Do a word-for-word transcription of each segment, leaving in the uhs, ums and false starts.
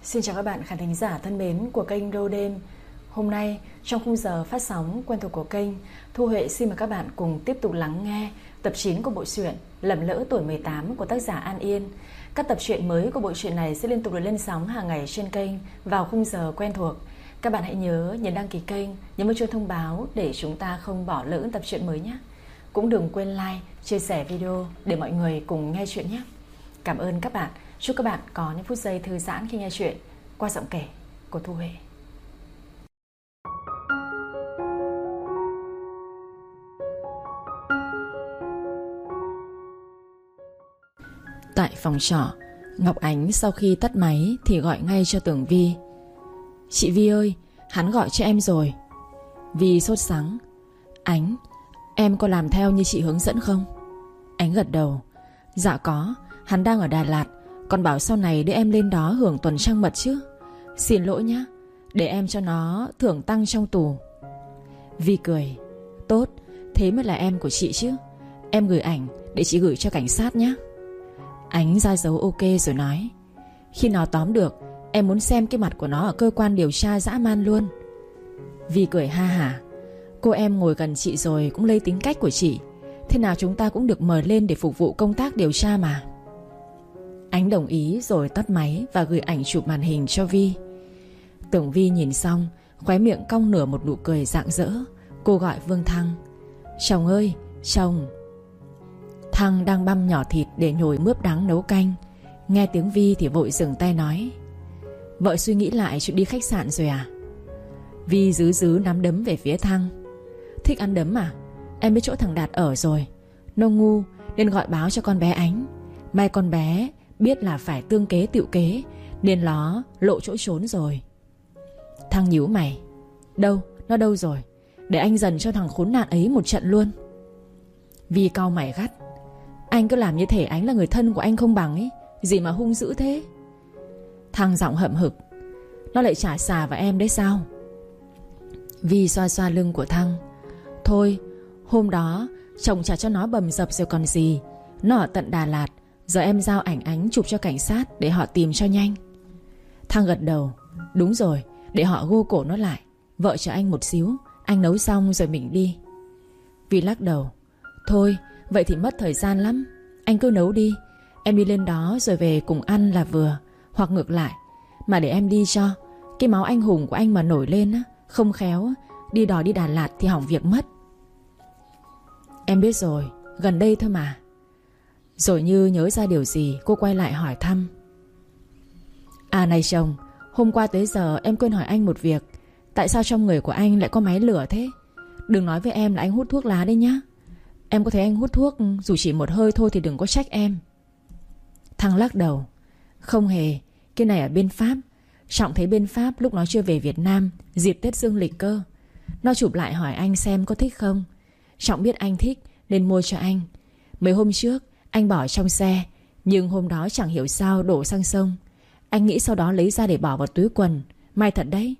Xin chào các bạn khán thính giả thân mến của kênh Rô Đêm. Hôm nay trong khung giờ phát sóng quen thuộc của kênh, Thu Huệ xin mời các bạn cùng tiếp tục lắng nghe tập chín của bộ truyện Lầm Lỡ Tuổi mười tám của tác giả An Yên. Các tập truyện mới của bộ truyện này sẽ liên tục được lên sóng hàng ngày trên kênh vào khung giờ quen thuộc. Các bạn hãy nhớ nhấn đăng ký kênh, nhấn vào chuông thông báo để chúng ta không bỏ lỡ tập truyện mới nhé. Cũng đừng quên like, chia sẻ video để mọi người cùng nghe chuyện nhé. Cảm ơn các bạn. Chúc các bạn có những phút giây thư giãn khi nghe chuyện qua giọng kể của Thu Huệ. Tại phòng trọ, Ngọc Ánh sau khi tắt máy thì gọi ngay cho Tưởng Vi. Chị Vi ơi, hắn gọi cho em rồi. Vi sốt sắng. Ánh, em có làm theo như chị hướng dẫn không? Ánh gật đầu. Dạ có, hắn đang ở Đà Lạt, còn bảo sau này đưa em lên đó hưởng tuần trăng mật chứ. Xin lỗi nhá, để em cho nó thưởng tăng trong tù. Vi cười. Tốt, thế mới là em của chị chứ. Em gửi ảnh để chị gửi cho cảnh sát nhé. Ánh ra dấu ok rồi nói. Khi nào tóm được, em muốn xem cái mặt của nó ở cơ quan điều tra dã man luôn. Vi cười ha hả. Cô em ngồi gần chị rồi cũng lấy tính cách của chị, thế nào chúng ta cũng được mời lên để phục vụ công tác điều tra mà. Ánh đồng ý rồi tắt máy và gửi ảnh chụp màn hình cho Vi. Tưởng Vi nhìn xong, khóe miệng cong nửa một nụ cười rạng rỡ. Cô gọi Vương Thăng. Chồng ơi, chồng. Thăng đang băm nhỏ thịt để nhồi mướp đắng nấu canh. Nghe tiếng Vi thì vội dừng tay nói. Vợ suy nghĩ lại chuyện đi khách sạn rồi à? Vi dứ dứ nắm đấm về phía Thăng. Thích ăn đấm à? Em biết chỗ thằng Đạt ở rồi. Nó ngu nên gọi báo cho con bé Ánh. May con bé biết là phải tương kế tựu kế nên nó lộ chỗ trốn rồi. Thăng nhíu mày. Đâu, nó đâu rồi? Để anh dần cho thằng khốn nạn ấy một trận luôn. Vi cau mày gắt. Anh cứ làm như thể Ánh là người thân của anh không bằng ấy. Gì mà hung dữ thế? Thăng giọng hậm hực. Nó lại trả xà vào em đấy sao? Vi xoa xoa lưng của Thăng. Thôi, hôm đó chồng trả cho nó bầm dập rồi còn gì. Nó ở tận Đà Lạt. Giờ em giao ảnh Ánh chụp cho cảnh sát để họ tìm cho nhanh. Thăng gật đầu. Đúng rồi, để họ gô cổ nó lại. Vợ chờ anh một xíu, anh nấu xong rồi mình đi. Vi lắc đầu. Thôi, vậy thì mất thời gian lắm. Anh cứ nấu đi. Em đi lên đó rồi về cùng ăn là vừa. Hoặc ngược lại. Mà để em đi cho. Cái máu anh hùng của anh mà nổi lên á, không khéo đi đòi đi Đà Lạt thì hỏng việc mất. Em biết rồi, gần đây thôi mà. Rồi như nhớ ra điều gì, cô quay lại hỏi thăm. À này chồng, hôm qua tới giờ em quên hỏi anh một việc. Tại sao trong người của anh lại có máy lửa thế? Đừng nói với em là anh hút thuốc lá đấy nhá. Em có thấy anh hút thuốc dù chỉ một hơi thôi thì đừng có trách em. Thăng lắc đầu. Không hề, cái này ở bên Pháp. Trọng thấy bên Pháp lúc nó chưa về Việt Nam dịp Tết dương lịch cơ. Nó chụp lại hỏi anh xem có thích không. Trọng biết anh thích nên mua cho anh. Mấy hôm trước anh bỏ trong xe, nhưng hôm đó chẳng hiểu sao đổ sang sông. Anh nghĩ sau đó lấy ra để bỏ vào túi quần. May thật đấy.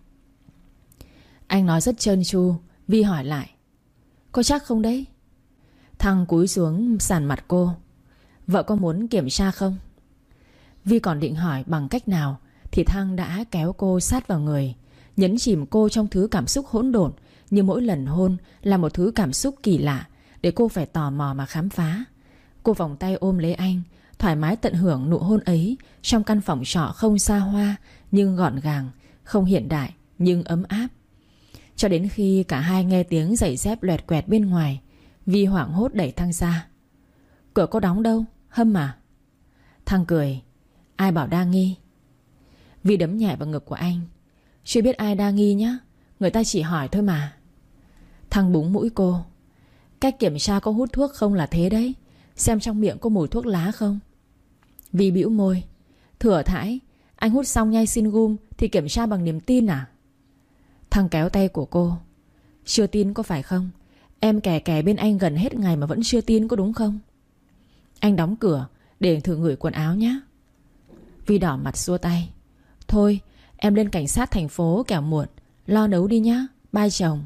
Anh nói rất trơn tru. Vi hỏi lại. Có chắc không đấy? Thăng cúi xuống sàn mặt cô. Vợ có muốn kiểm tra không? Vi còn định hỏi bằng cách nào thì Thăng đã kéo cô sát vào người, nhấn chìm cô trong thứ cảm xúc hỗn độn. Như mỗi lần hôn là một thứ cảm xúc kỳ lạ để cô phải tò mò mà khám phá. Cô vòng tay ôm lấy anh, thoải mái tận hưởng nụ hôn ấy trong căn phòng trọ không xa hoa nhưng gọn gàng, không hiện đại nhưng ấm áp. Cho đến khi cả hai nghe tiếng giày dép loẹt quẹt bên ngoài, Vi hoảng hốt đẩy Thăng ra. Cửa có đóng đâu, Hâm à? Thăng cười. Ai bảo đa nghi? Vi đấm nhẹ vào ngực của anh. Chưa biết ai đa nghi nhá, người ta chỉ hỏi thôi mà. Thăng búng mũi cô. Cách kiểm tra có hút thuốc không là thế đấy. Xem trong miệng có mùi thuốc lá không. Vi bĩu môi. Thừa thãi, anh hút xong nhai xin gum thì kiểm tra bằng niềm tin à? Thăng kéo tay của cô. Chưa tin có phải không? Em kè kè bên anh gần hết ngày mà vẫn chưa tin có đúng không? Anh đóng cửa để thử ngửi quần áo nhé. Vi đỏ mặt xua tay. Thôi em lên cảnh sát thành phố kẻo muộn. Lo nấu đi nhá. Bye chồng.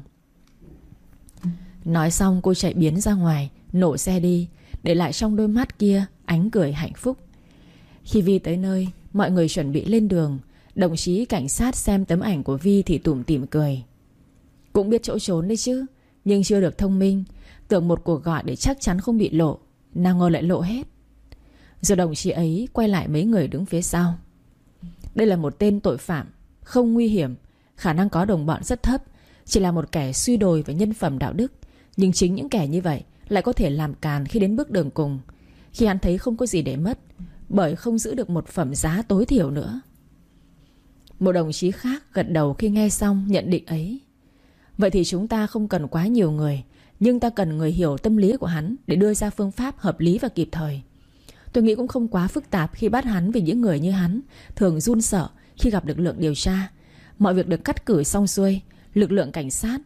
Nói xong cô chạy biến ra ngoài, nổ xe đi, để lại trong đôi mắt kia ánh cười hạnh phúc. Khi Vi tới nơi, mọi người chuẩn bị lên đường. Đồng chí cảnh sát xem tấm ảnh của Vi thì tủm tỉm cười. Cũng biết chỗ trốn đấy chứ, nhưng chưa được thông minh. Tưởng một cuộc gọi để chắc chắn không bị lộ, nào ngờ lại lộ hết. Rồi đồng chí ấy quay lại mấy người đứng phía sau. Đây là một tên tội phạm, không nguy hiểm, khả năng có đồng bọn rất thấp, chỉ là một kẻ suy đồi về nhân phẩm đạo đức. Nhưng chính những kẻ như vậy lại có thể làm càn khi đến bước đường cùng, khi hắn thấy không có gì để mất, bởi không giữ được một phẩm giá tối thiểu nữa. Một đồng chí khác gật đầu khi nghe xong nhận định ấy. Vậy thì chúng ta không cần quá nhiều người, nhưng ta cần người hiểu tâm lý của hắn để đưa ra phương pháp hợp lý và kịp thời. Tôi nghĩ cũng không quá phức tạp khi bắt hắn, vì những người như hắn thường run sợ khi gặp lực lượng điều tra. Mọi việc được cắt cử xong xuôi, lực lượng cảnh sát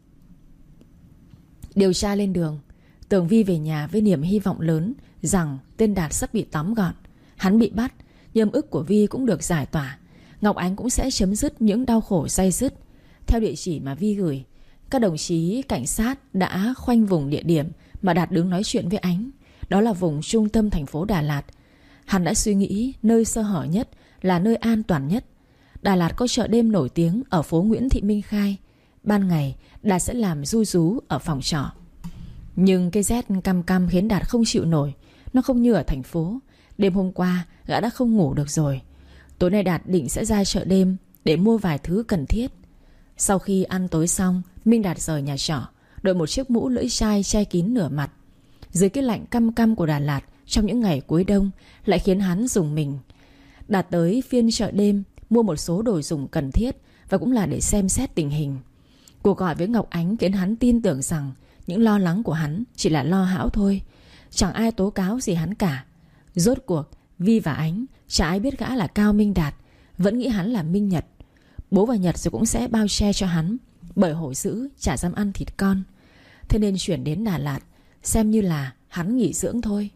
điều tra lên đường. Tường Vi về nhà với niềm hy vọng lớn rằng tên Đạt sắp bị tóm gọn. Hắn bị bắt, nhưng ức của Vi cũng được giải tỏa. Ngọc Ánh cũng sẽ chấm dứt những đau khổ day dứt. Theo địa chỉ mà Vi gửi, các đồng chí cảnh sát đã khoanh vùng địa điểm mà Đạt đứng nói chuyện với Ánh. Đó là vùng trung tâm thành phố Đà Lạt. Hắn đã suy nghĩ nơi sơ hở nhất là nơi an toàn nhất. Đà Lạt có chợ đêm nổi tiếng ở phố Nguyễn Thị Minh Khai. Ban ngày Đạt sẽ làm ru rú ở phòng trọ. Nhưng cái rét căm căm khiến Đạt không chịu nổi. Nó không như ở thành phố. Đêm hôm qua gã đã không ngủ được rồi. Tối nay Đạt định sẽ ra chợ đêm để mua vài thứ cần thiết. Sau khi ăn tối xong, Minh Đạt rời nhà trọ, đội một chiếc mũ lưỡi chai che kín nửa mặt. Dưới cái lạnh căm căm của Đà Lạt trong những ngày cuối đông lại khiến hắn rùng mình. Đạt tới phiên chợ đêm mua một số đồ dùng cần thiết, và cũng là để xem xét tình hình. Cuộc gọi với Ngọc Ánh khiến hắn tin tưởng rằng những lo lắng của hắn chỉ là lo hão thôi. Chẳng ai tố cáo gì hắn cả. Rốt cuộc Vi và Ánh chả ai biết gã là Cao Minh Đạt, vẫn nghĩ hắn là Minh Nhật. Bố và Nhật rồi cũng sẽ bao che cho hắn, bởi hổ dữ chả dám ăn thịt con. Thế nên chuyển đến Đà Lạt xem như là hắn nghỉ dưỡng thôi.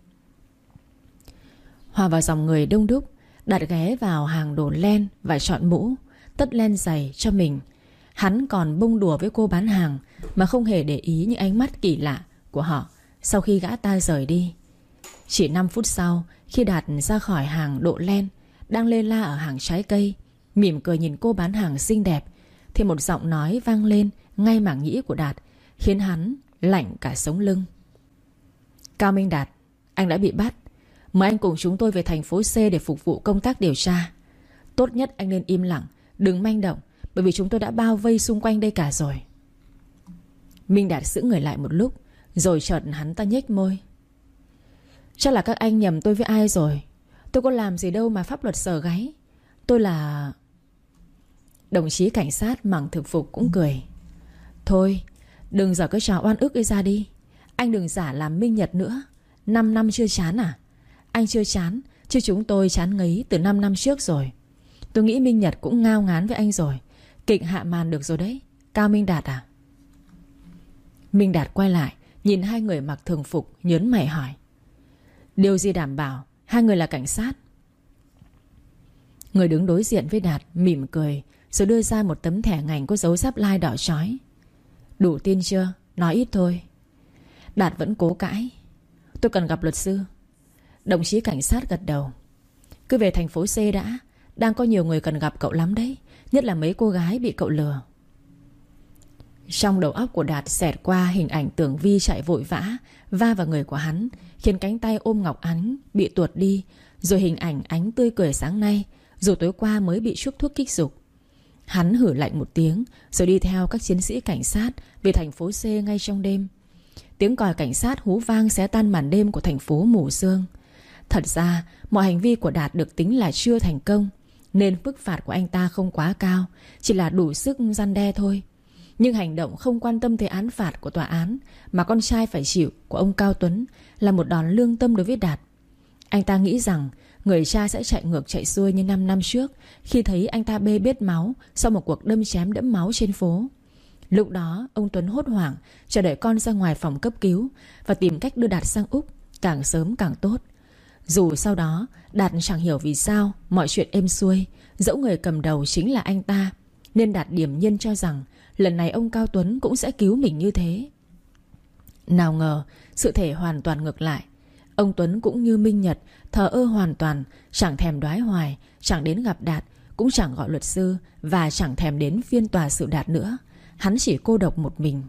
Hòa vào dòng người đông đúc, Đạt ghé vào hàng đồ len và chọn mũ, tất len giày cho mình. Hắn còn bông đùa với cô bán hàng mà không hề để ý những ánh mắt kỳ lạ của họ sau khi gã ta rời đi. Chỉ năm phút sau, khi Đạt ra khỏi hàng độ len, đang lê la ở hàng trái cây, mỉm cười nhìn cô bán hàng xinh đẹp, thì một giọng nói vang lên ngay mảng nhĩ của Đạt, khiến hắn lạnh cả sống lưng. Cao Minh Đạt, anh đã bị bắt. Mời anh cùng chúng tôi về thành phố C để phục vụ công tác điều tra. Tốt nhất anh nên im lặng, đừng manh động, bởi vì chúng tôi đã bao vây xung quanh đây cả rồi. Minh Đạt sững người lại một lúc, rồi chợt hắn ta nhếch môi. Chắc là các anh nhầm tôi với ai rồi. Tôi có làm gì đâu mà pháp luật sờ gáy. Tôi là... Đồng chí cảnh sát mặc thực phục cũng cười. Thôi, đừng giở cái trò oan ức ấy ra đi. Anh đừng giả làm Minh Nhật nữa. Năm năm chưa chán à? Anh chưa chán, chứ chúng tôi chán ngấy từ năm năm trước rồi. Tôi nghĩ Minh Nhật cũng ngao ngán với anh rồi. Kịch hạ màn được rồi đấy. Cao Minh Đạt à? Minh Đạt quay lại, nhìn hai người mặc thường phục, nhớn mày hỏi. Điều gì đảm bảo hai người là cảnh sát? Người đứng đối diện với Đạt mỉm cười, rồi đưa ra một tấm thẻ ngành có dấu giáp lai đỏ chói. Đủ tin chưa? Nói ít thôi. Đạt vẫn cố cãi. Tôi cần gặp luật sư. Đồng chí cảnh sát gật đầu. Cứ về thành phố C đã. Đang có nhiều người cần gặp cậu lắm đấy, nhất là mấy cô gái bị cậu lừa. Trong đầu óc của Đạt xẹt qua hình ảnh Tưởng Vi chạy vội vã va vào người của hắn, khiến cánh tay ôm Ngọc Ánh bị tuột đi. Rồi hình ảnh Ánh tươi cười sáng nay, dù tối qua mới bị chuốc thuốc kích dục. Hắn hử lạnh một tiếng, rồi đi theo các chiến sĩ cảnh sát về thành phố C ngay trong đêm. Tiếng còi cảnh sát hú vang xé tan màn đêm của thành phố mù sương. Thật ra mọi hành vi của Đạt được tính là chưa thành công, nên mức phạt của anh ta không quá cao, chỉ là đủ sức răn đe thôi. Nhưng hành động không quan tâm tới án phạt của tòa án mà con trai phải chịu của ông Cao Tuấn là một đòn lương tâm đối với Đạt. Anh ta nghĩ rằng người cha sẽ chạy ngược chạy xuôi như năm năm trước, khi thấy anh ta bê bết máu sau một cuộc đâm chém đẫm máu trên phố. Lúc đó ông Tuấn hốt hoảng chờ đợi con ra ngoài phòng cấp cứu và tìm cách đưa Đạt sang Úc, càng sớm càng tốt. Dù sau đó Đạt chẳng hiểu vì sao mọi chuyện êm xuôi, dẫu người cầm đầu chính là anh ta, nên Đạt điềm nhiên cho rằng lần này ông Cao Tuấn cũng sẽ cứu mình như thế. Nào ngờ sự thể hoàn toàn ngược lại. Ông Tuấn cũng như Minh Nhật, thờ ơ hoàn toàn, chẳng thèm đoái hoài, chẳng đến gặp Đạt, cũng chẳng gọi luật sư và chẳng thèm đến phiên tòa sự đạt nữa. Hắn chỉ cô độc một mình.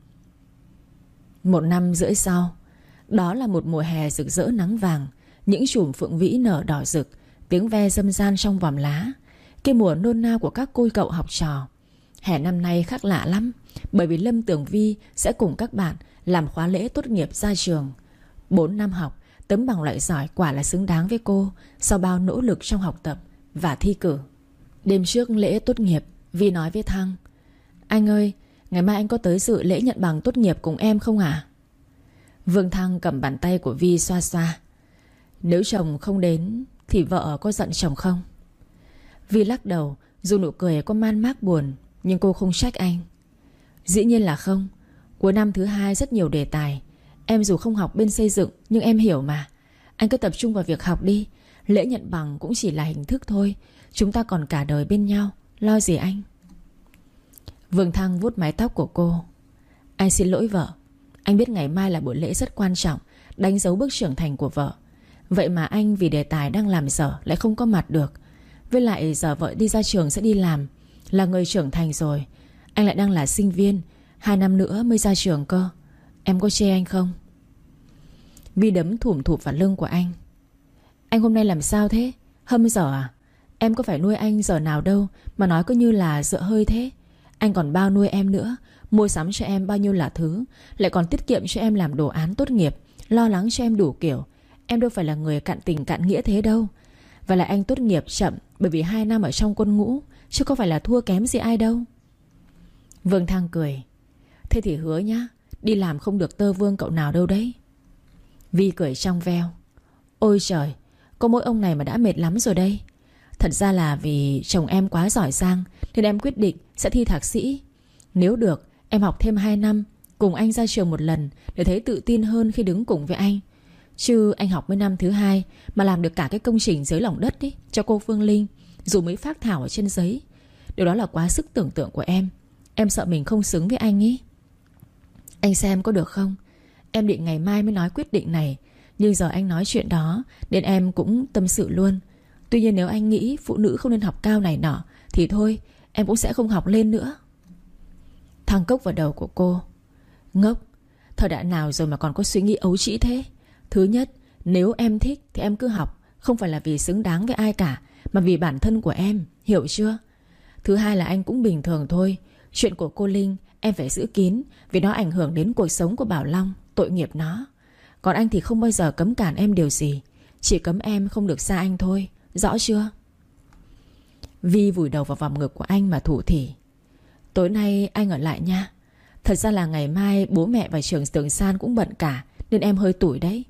Một năm rưỡi sau, đó là một mùa hè rực rỡ nắng vàng. Những chùm phượng vĩ nở đỏ rực, tiếng ve râm ran trong vòm lá. Cái mùa nôn nao của các cô cậu học trò. Hè năm nay khác lạ lắm, bởi vì Lâm Tường Vi sẽ cùng các bạn làm khóa lễ tốt nghiệp ra trường. Bốn năm học, tấm bằng loại giỏi quả là xứng đáng với cô sau bao nỗ lực trong học tập và thi cử. Đêm trước lễ tốt nghiệp, Vi nói với Thăng: "Anh ơi, ngày mai anh có tới dự lễ nhận bằng tốt nghiệp cùng em không à?" Vương Thăng cầm bàn tay của Vi xoa xoa: "Nếu chồng không đến thì vợ có giận chồng không?" Vi lắc đầu, dù nụ cười có man mác buồn, nhưng cô không trách anh. "Dĩ nhiên là không. Cuối năm thứ hai rất nhiều đề tài. Em dù không học bên xây dựng nhưng em hiểu mà. Anh cứ tập trung vào việc học đi. Lễ nhận bằng cũng chỉ là hình thức thôi. Chúng ta còn cả đời bên nhau. Lo gì anh?" Vương Thăng vuốt mái tóc của cô: "Anh xin lỗi vợ. Anh biết ngày mai là buổi lễ rất quan trọng, đánh dấu bước trưởng thành của vợ. Vậy mà anh vì đề tài đang làm dở lại không có mặt được. Với lại giờ vợ đi ra trường sẽ đi làm, là người trưởng thành rồi. Anh lại đang là sinh viên, hai năm nữa mới ra trường cơ. Em có chê anh không?" Vi đấm thủm thụp vào lưng của anh: "Anh hôm nay làm sao thế? Hâm dở à? Em có phải nuôi anh giờ nào đâu mà nói cứ như là dựa hơi thế. Anh còn bao nuôi em nữa, mua sắm cho em bao nhiêu là thứ, lại còn tiết kiệm cho em làm đồ án tốt nghiệp, lo lắng cho em đủ kiểu. Em đâu phải là người cạn tình cạn nghĩa thế đâu. Và lại anh tốt nghiệp chậm bởi vì hai năm ở trong quân ngũ, chứ có phải là thua kém gì ai đâu." Vương Thăng cười: "Thế thì hứa nhá, đi làm không được tơ vương cậu nào đâu đấy." Vi cười trong veo: "Ôi trời, có mỗi ông này mà đã mệt lắm rồi đây. Thật ra là vì chồng em quá giỏi giang nên em quyết định sẽ thi thạc sĩ. Nếu được, em học thêm hai năm, cùng anh ra trường một lần để thấy tự tin hơn khi đứng cùng với anh. Chứ anh học mới năm thứ hai mà làm được cả cái công trình dưới lòng đất ấy, cho cô Phương Linh, dù mới phác thảo ở trên giấy. Điều đó là quá sức tưởng tượng của em. Em sợ mình không xứng với anh ý. Anh xem có được không? Em định ngày mai mới nói quyết định này, nhưng giờ anh nói chuyện đó nên em cũng tâm sự luôn. Tuy nhiên nếu anh nghĩ phụ nữ không nên học cao này nọ thì thôi, em cũng sẽ không học lên nữa." Thăng cốc vào đầu của cô: "Ngốc, thời đại nào rồi mà còn có suy nghĩ ấu trĩ thế? Thứ nhất, nếu em thích thì em cứ học, không phải là vì xứng đáng với ai cả, mà vì bản thân của em, hiểu chưa? Thứ hai là anh cũng bình thường thôi. Chuyện của cô Linh em phải giữ kín, vì nó ảnh hưởng đến cuộc sống của Bảo Long, tội nghiệp nó. Còn anh thì không bao giờ cấm cản em điều gì, chỉ cấm em không được xa anh thôi, rõ chưa?" Vi vùi đầu vào vòng ngực của anh mà thủ thỉ: "Tối nay anh ở lại nha. Thật ra là ngày mai bố mẹ và trường Tường San cũng bận cả, nên em hơi tủi đấy."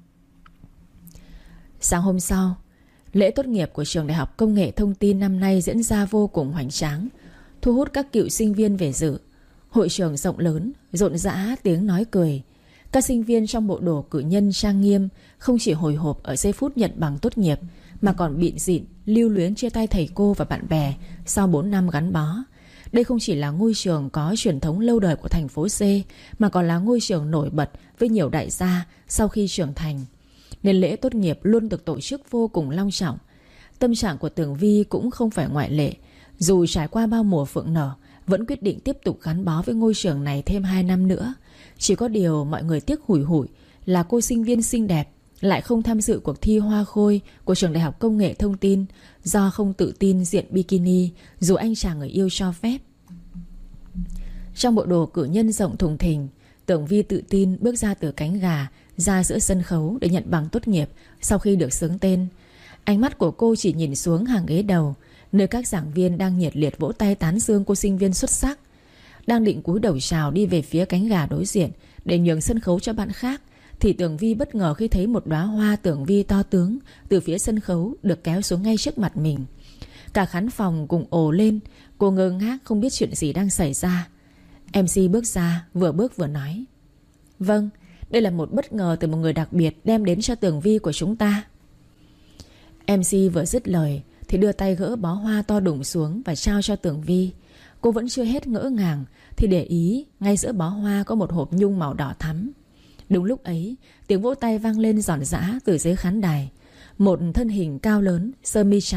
Sáng hôm sau, lễ tốt nghiệp của trường Đại học Công nghệ Thông tin năm nay diễn ra vô cùng hoành tráng, thu hút các cựu sinh viên về dự. Hội trường rộng lớn, rộn rã tiếng nói cười. Các sinh viên trong bộ đồ cử nhân trang nghiêm không chỉ hồi hộp ở giây phút nhận bằng tốt nghiệp, mà còn bịn rịn lưu luyến chia tay thầy cô và bạn bè sau bốn năm gắn bó. Đây không chỉ là ngôi trường có truyền thống lâu đời của thành phố C, mà còn là ngôi trường nổi bật với nhiều đại gia sau khi trưởng thành, nên lễ tốt nghiệp luôn được tổ chức vô cùng long trọng. Tâm trạng của Tường Vi cũng không phải ngoại lệ. Dù trải qua bao mùa phượng nở, vẫn quyết định tiếp tục gắn bó với ngôi trường này thêm hai năm nữa. Chỉ có điều mọi người tiếc hủi hủi là cô sinh viên xinh đẹp lại không tham dự cuộc thi hoa khôi của trường Đại học Công nghệ Thông tin, do không tự tin diện bikini dù anh chàng người yêu cho phép. Trong bộ đồ cử nhân rộng thùng thình, Tường Vi tự tin bước ra từ cánh gà, ra giữa sân khấu để nhận bằng tốt nghiệp sau khi được xướng tên. Ánh mắt của cô chỉ nhìn xuống hàng ghế đầu, nơi các giảng viên đang nhiệt liệt vỗ tay tán dương cô sinh viên xuất sắc. Đang định cúi đầu chào đi về phía cánh gà đối diện để nhường sân khấu cho bạn khác, thì Tường Vi bất ngờ khi thấy một đóa hoa Tường Vi to tướng từ phía sân khấu được kéo xuống ngay trước mặt mình. Cả khán phòng cùng ồ lên. Cô ngơ ngác không biết chuyện gì đang xảy ra. em xê bước ra, vừa bước vừa nói: "Vâng, đây là một bất ngờ từ một người đặc biệt đem đến cho Tường Vi của chúng ta." em xê vừa dứt lời thì đưa tay gỡ bó hoa to đùng xuống và trao cho Tường Vi. Cô vẫn chưa hết ngỡ ngàng thì để ý ngay giữa bó hoa có một hộp nhung màu đỏ thắm. Đúng lúc ấy, tiếng vỗ tay vang lên ròn rã từ dưới khán đài. Một thân hình cao lớn, sơ mi trắng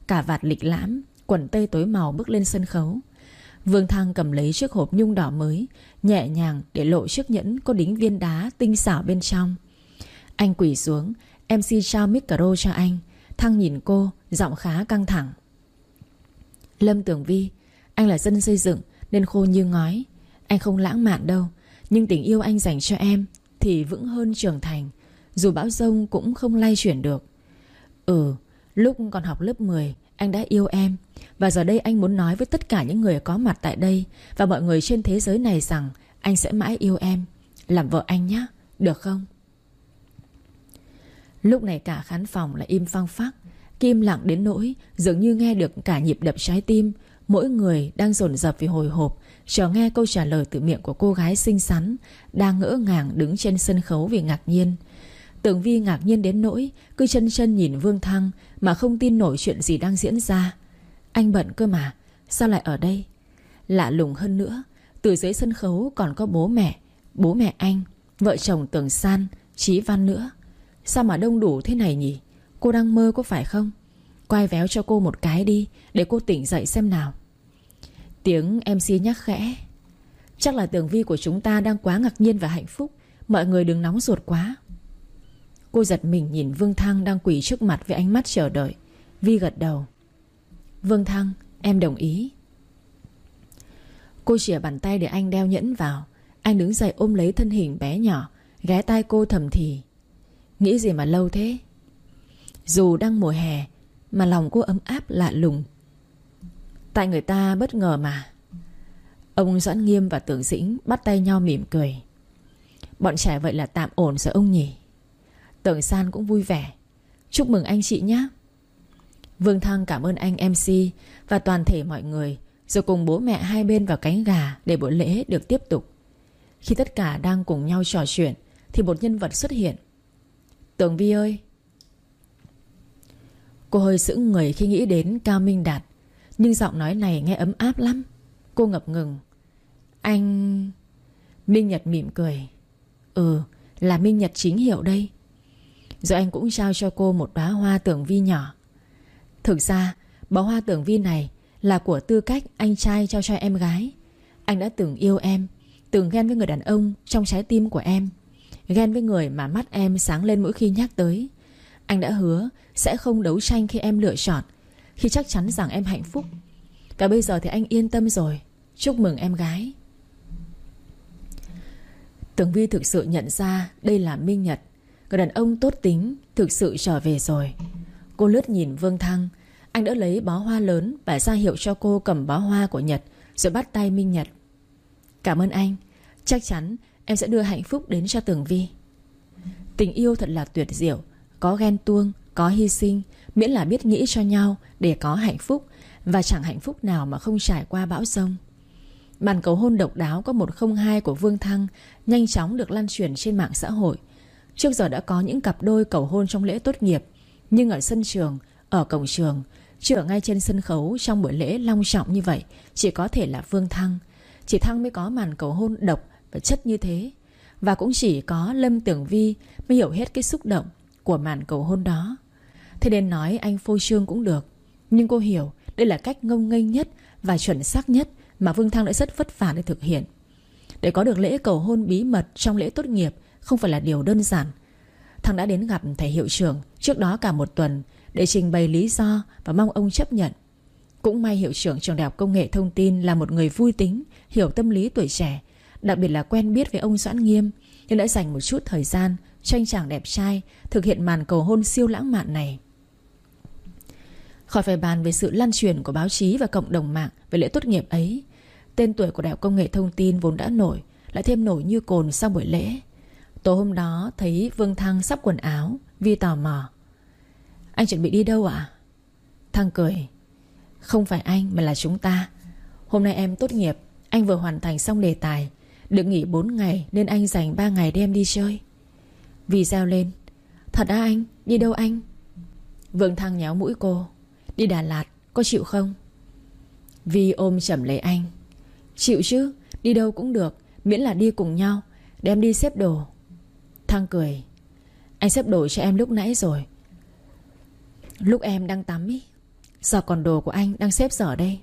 cà vạt lịch lãm, quần tây tối màu bước lên sân khấu. Vương Thăng cầm lấy chiếc hộp nhung đỏ mới, nhẹ nhàng để lộ chiếc nhẫn có đính viên đá tinh xảo bên trong. Anh quỳ xuống, em xê trao micro cho anh. Thăng nhìn cô, giọng khá căng thẳng. Lâm Tường Vi, anh là dân xây dựng nên khô như ngói. Anh không lãng mạn đâu, nhưng tình yêu anh dành cho em thì vững hơn trưởng thành. Dù bão giông cũng không lay chuyển được. Ừ, lúc còn học lớp mười anh đã yêu em. Và giờ đây anh muốn nói với tất cả những người có mặt tại đây và mọi người trên thế giới này rằng anh sẽ mãi yêu em. Làm vợ anh nhé, được không? Lúc này cả khán phòng lại im phăng phắc, im lặng đến nỗi dường như nghe được cả nhịp đập trái tim. Mỗi người đang dồn dập vì hồi hộp chờ nghe câu trả lời từ miệng của cô gái xinh xắn đang ngỡ ngàng đứng trên sân khấu vì ngạc nhiên. Tường Vi ngạc nhiên đến nỗi cứ chân chân nhìn Vương Thăng mà không tin nổi chuyện gì đang diễn ra. Anh bận cơ mà, sao lại ở đây? Lạ lùng hơn nữa, từ dưới sân khấu còn có bố mẹ, bố mẹ anh, vợ chồng Tường San, Chí Văn nữa. Sao mà đông đủ thế này nhỉ? Cô đang mơ có phải không? Quay véo cho cô một cái đi, để cô tỉnh dậy xem nào. Tiếng em xê nhắc khẽ. Chắc là Tường Vi của chúng ta đang quá ngạc nhiên và hạnh phúc. Mọi người đừng nóng ruột quá. Cô giật mình nhìn Vương Thăng đang quỳ trước mặt với ánh mắt chờ đợi. Vi gật đầu. Vương Thăng, em đồng ý. Cô chìa bàn tay để anh đeo nhẫn vào. Anh đứng dậy ôm lấy thân hình bé nhỏ, ghé tai cô thầm thì. Nghĩ gì mà lâu thế? Dù đang mùa hè mà lòng cô ấm áp lạ lùng. Tại người ta bất ngờ mà. Ông Doãn Nghiêm và Tưởng Dĩnh bắt tay nhau mỉm cười. Bọn trẻ vậy là tạm ổn rồi ông nhỉ? Tưởng San cũng vui vẻ. Chúc mừng anh chị nhé. Vương Thăng cảm ơn anh em xê và toàn thể mọi người, rồi cùng bố mẹ hai bên vào cánh gà để buổi lễ được tiếp tục. Khi tất cả đang cùng nhau trò chuyện thì một nhân vật xuất hiện. Tường Vi ơi. Cô hơi sững người khi nghĩ đến Cao Minh Đạt, nhưng giọng nói này nghe ấm áp lắm. Cô ngập ngừng. Anh... Minh Nhật mỉm cười. Ừ, là Minh Nhật chính hiệu đây. Rồi anh cũng trao cho cô một đóa hoa Tường Vi nhỏ. Thực ra bó hoa Tường Vi này là của tư cách anh trai trao cho em gái. Anh đã từng yêu em, từng ghen với người đàn ông trong trái tim của em, ghen với người mà mắt em sáng lên mỗi khi nhắc tới. Anh đã hứa sẽ không đấu tranh khi em lựa chọn, khi chắc chắn rằng em hạnh phúc. Và bây giờ thì anh yên tâm rồi. Chúc mừng em gái. Tường Vi thực sự nhận ra đây là Minh Nhật, người đàn ông tốt tính thực sự trở về rồi. Cô lướt nhìn Vương Thăng. Anh đã lấy bó hoa lớn và ra hiệu cho cô cầm bó hoa của Nhật, rồi bắt tay Minh Nhật. Cảm ơn anh. Chắc chắn em sẽ đưa hạnh phúc đến cho Tường Vi. Tình yêu thật là tuyệt diệu. Có ghen tuông, có hy sinh, miễn là biết nghĩ cho nhau để có hạnh phúc. Và chẳng hạnh phúc nào mà không trải qua bão giông. Màn cầu hôn độc đáo có một không hai của Vương Thăng nhanh chóng được lan truyền trên mạng xã hội. Trước giờ đã có những cặp đôi cầu hôn trong lễ tốt nghiệp, nhưng ở sân trường, ở cổng trường, chứ ở ngay trên sân khấu trong buổi lễ long trọng như vậy chỉ có thể là Vương Thăng. Chỉ Thăng mới có màn cầu hôn độc và chất như thế. Và cũng chỉ có Lâm Tường Vi mới hiểu hết cái xúc động của màn cầu hôn đó. Thế nên nói anh phô trương cũng được, nhưng cô hiểu đây là cách ngông nghênh nhất và chuẩn xác nhất mà Vương Thăng đã rất vất vả để thực hiện. Để có được lễ cầu hôn bí mật trong lễ tốt nghiệp không phải là điều đơn giản. Thăng đã đến gặp thầy hiệu trưởng trước đó cả một tuần để trình bày lý do và mong ông chấp nhận. Cũng may hiệu trưởng trường Đại học Công nghệ Thông tin là một người vui tính, hiểu tâm lý tuổi trẻ, đặc biệt là quen biết với ông Doãn Nghiêm, nên đã dành một chút thời gian cho anh chàng đẹp trai thực hiện màn cầu hôn siêu lãng mạn này. Khỏi phải bàn về sự lan truyền của báo chí và cộng đồng mạng về lễ tốt nghiệp ấy. Tên tuổi của Đại học Công nghệ Thông tin vốn đã nổi, lại thêm nổi như cồn sau buổi lễ. Tối hôm đó thấy Vương Thăng sắp quần áo, Vi tò mò. Anh chuẩn bị đi đâu ạ? Thăng cười. Không phải anh mà là chúng ta. Hôm nay em tốt nghiệp, anh vừa hoàn thành xong đề tài, được nghỉ bốn ngày nên anh dành ba ngày đem đi chơi. Vi reo lên. Thật á anh? Đi đâu anh? Vương Thăng nhéo mũi cô. Đi Đà Lạt, có chịu không? Vi ôm chầm lấy anh. Chịu chứ, đi đâu cũng được, miễn là đi cùng nhau. Để em đi xếp đồ. Thăng cười. Anh xếp đồ cho em lúc nãy rồi. Lúc em đang tắm ý. Sao còn đồ của anh đang xếp dở đây?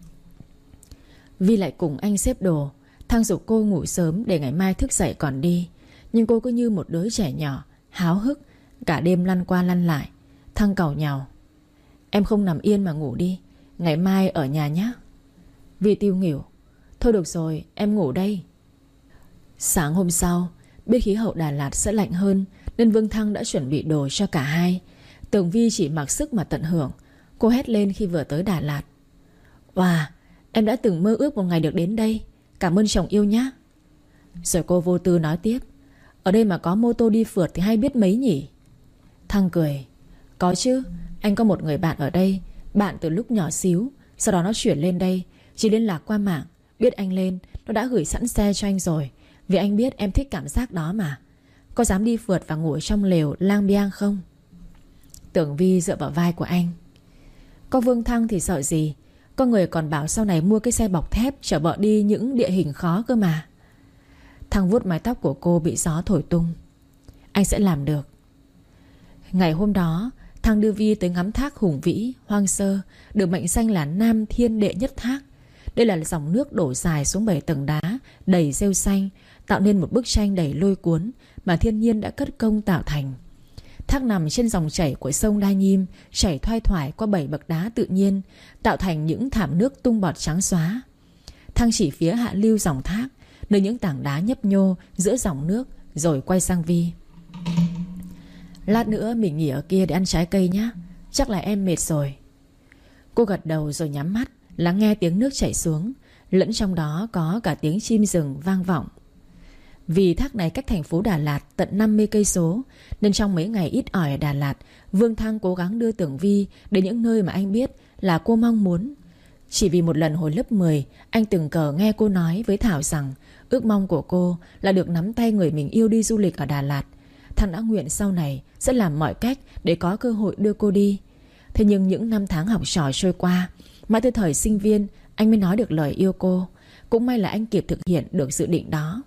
Vi lại cùng anh xếp đồ. Thăng giục cô ngủ sớm để ngày mai thức dậy còn đi. Nhưng cô cứ như một đứa trẻ nhỏ, háo hức, cả đêm lăn qua lăn lại. Thăng càu nhàu: Em không nằm yên mà ngủ đi, ngày mai ở nhà nhé. Vi tiêu nghỉu: Thôi được rồi, em ngủ đây. Sáng hôm sau, biết khí hậu Đà Lạt sẽ lạnh hơn nên Vương Thăng đã chuẩn bị đồ cho cả hai. Tưởng Vi chỉ mặc sức mà tận hưởng. Cô hét lên khi vừa tới Đà Lạt: Wow, em đã từng mơ ước một ngày được đến đây. Cảm ơn chồng yêu nhé. Rồi cô vô tư nói tiếp: Ở đây mà có mô tô đi phượt thì hay biết mấy nhỉ. Thăng cười: Có chứ, anh có một người bạn ở đây. Bạn từ lúc nhỏ xíu. Sau đó nó chuyển lên đây. Chỉ liên lạc qua mạng. Biết anh lên, nó đã gửi sẵn xe cho anh rồi. Vì anh biết em thích cảm giác đó mà. Có dám đi phượt và ngủ trong lều lang biang không? Tưởng Vi dựa vào vai của anh: Có Vương Thăng thì sợ gì. Có người còn bảo sau này mua cái xe bọc thép chở vợ đi những địa hình khó cơ mà. Thăng vuốt mái tóc của cô bị gió thổi tung: Anh sẽ làm được. Ngày hôm đó, Thăng đưa Vi tới ngắm thác hùng vĩ, hoang sơ, được mệnh danh là Nam Thiên Đệ Nhất Thác. Đây là dòng nước đổ dài xuống bảy tầng đá đầy rêu xanh, tạo nên một bức tranh đầy lôi cuốn mà thiên nhiên đã cất công tạo thành. Thác nằm trên dòng chảy của sông Đa Nhiêm, chảy thoai thoải qua bảy bậc đá tự nhiên, tạo thành những thảm nước tung bọt trắng xóa. Thăng chỉ phía hạ lưu dòng thác, nơi những tảng đá nhấp nhô giữa dòng nước, rồi quay sang Vi: Lát nữa mình nghỉ ở kia để ăn trái cây nhé. Chắc là em mệt rồi. Cô gật đầu rồi nhắm mắt, lắng nghe tiếng nước chảy xuống. Lẫn trong đó có cả tiếng chim rừng vang vọng. Vì thác này cách thành phố Đà Lạt tận năm mươi cây số, nên trong mấy ngày ít ỏi ở Đà Lạt, Vương Thăng cố gắng đưa Tưởng Vi đến những nơi mà anh biết là cô mong muốn. Chỉ vì một lần hồi lớp mười, anh tình cờ nghe cô nói với Thảo rằng ước mong của cô là được nắm tay người mình yêu đi du lịch ở Đà Lạt. Thăng đã nguyện sau này sẽ làm mọi cách để có cơ hội đưa cô đi. Thế nhưng những năm tháng học trò trôi qua, mãi tới thời sinh viên anh mới nói được lời yêu cô. Cũng may là anh kịp thực hiện được dự định đó.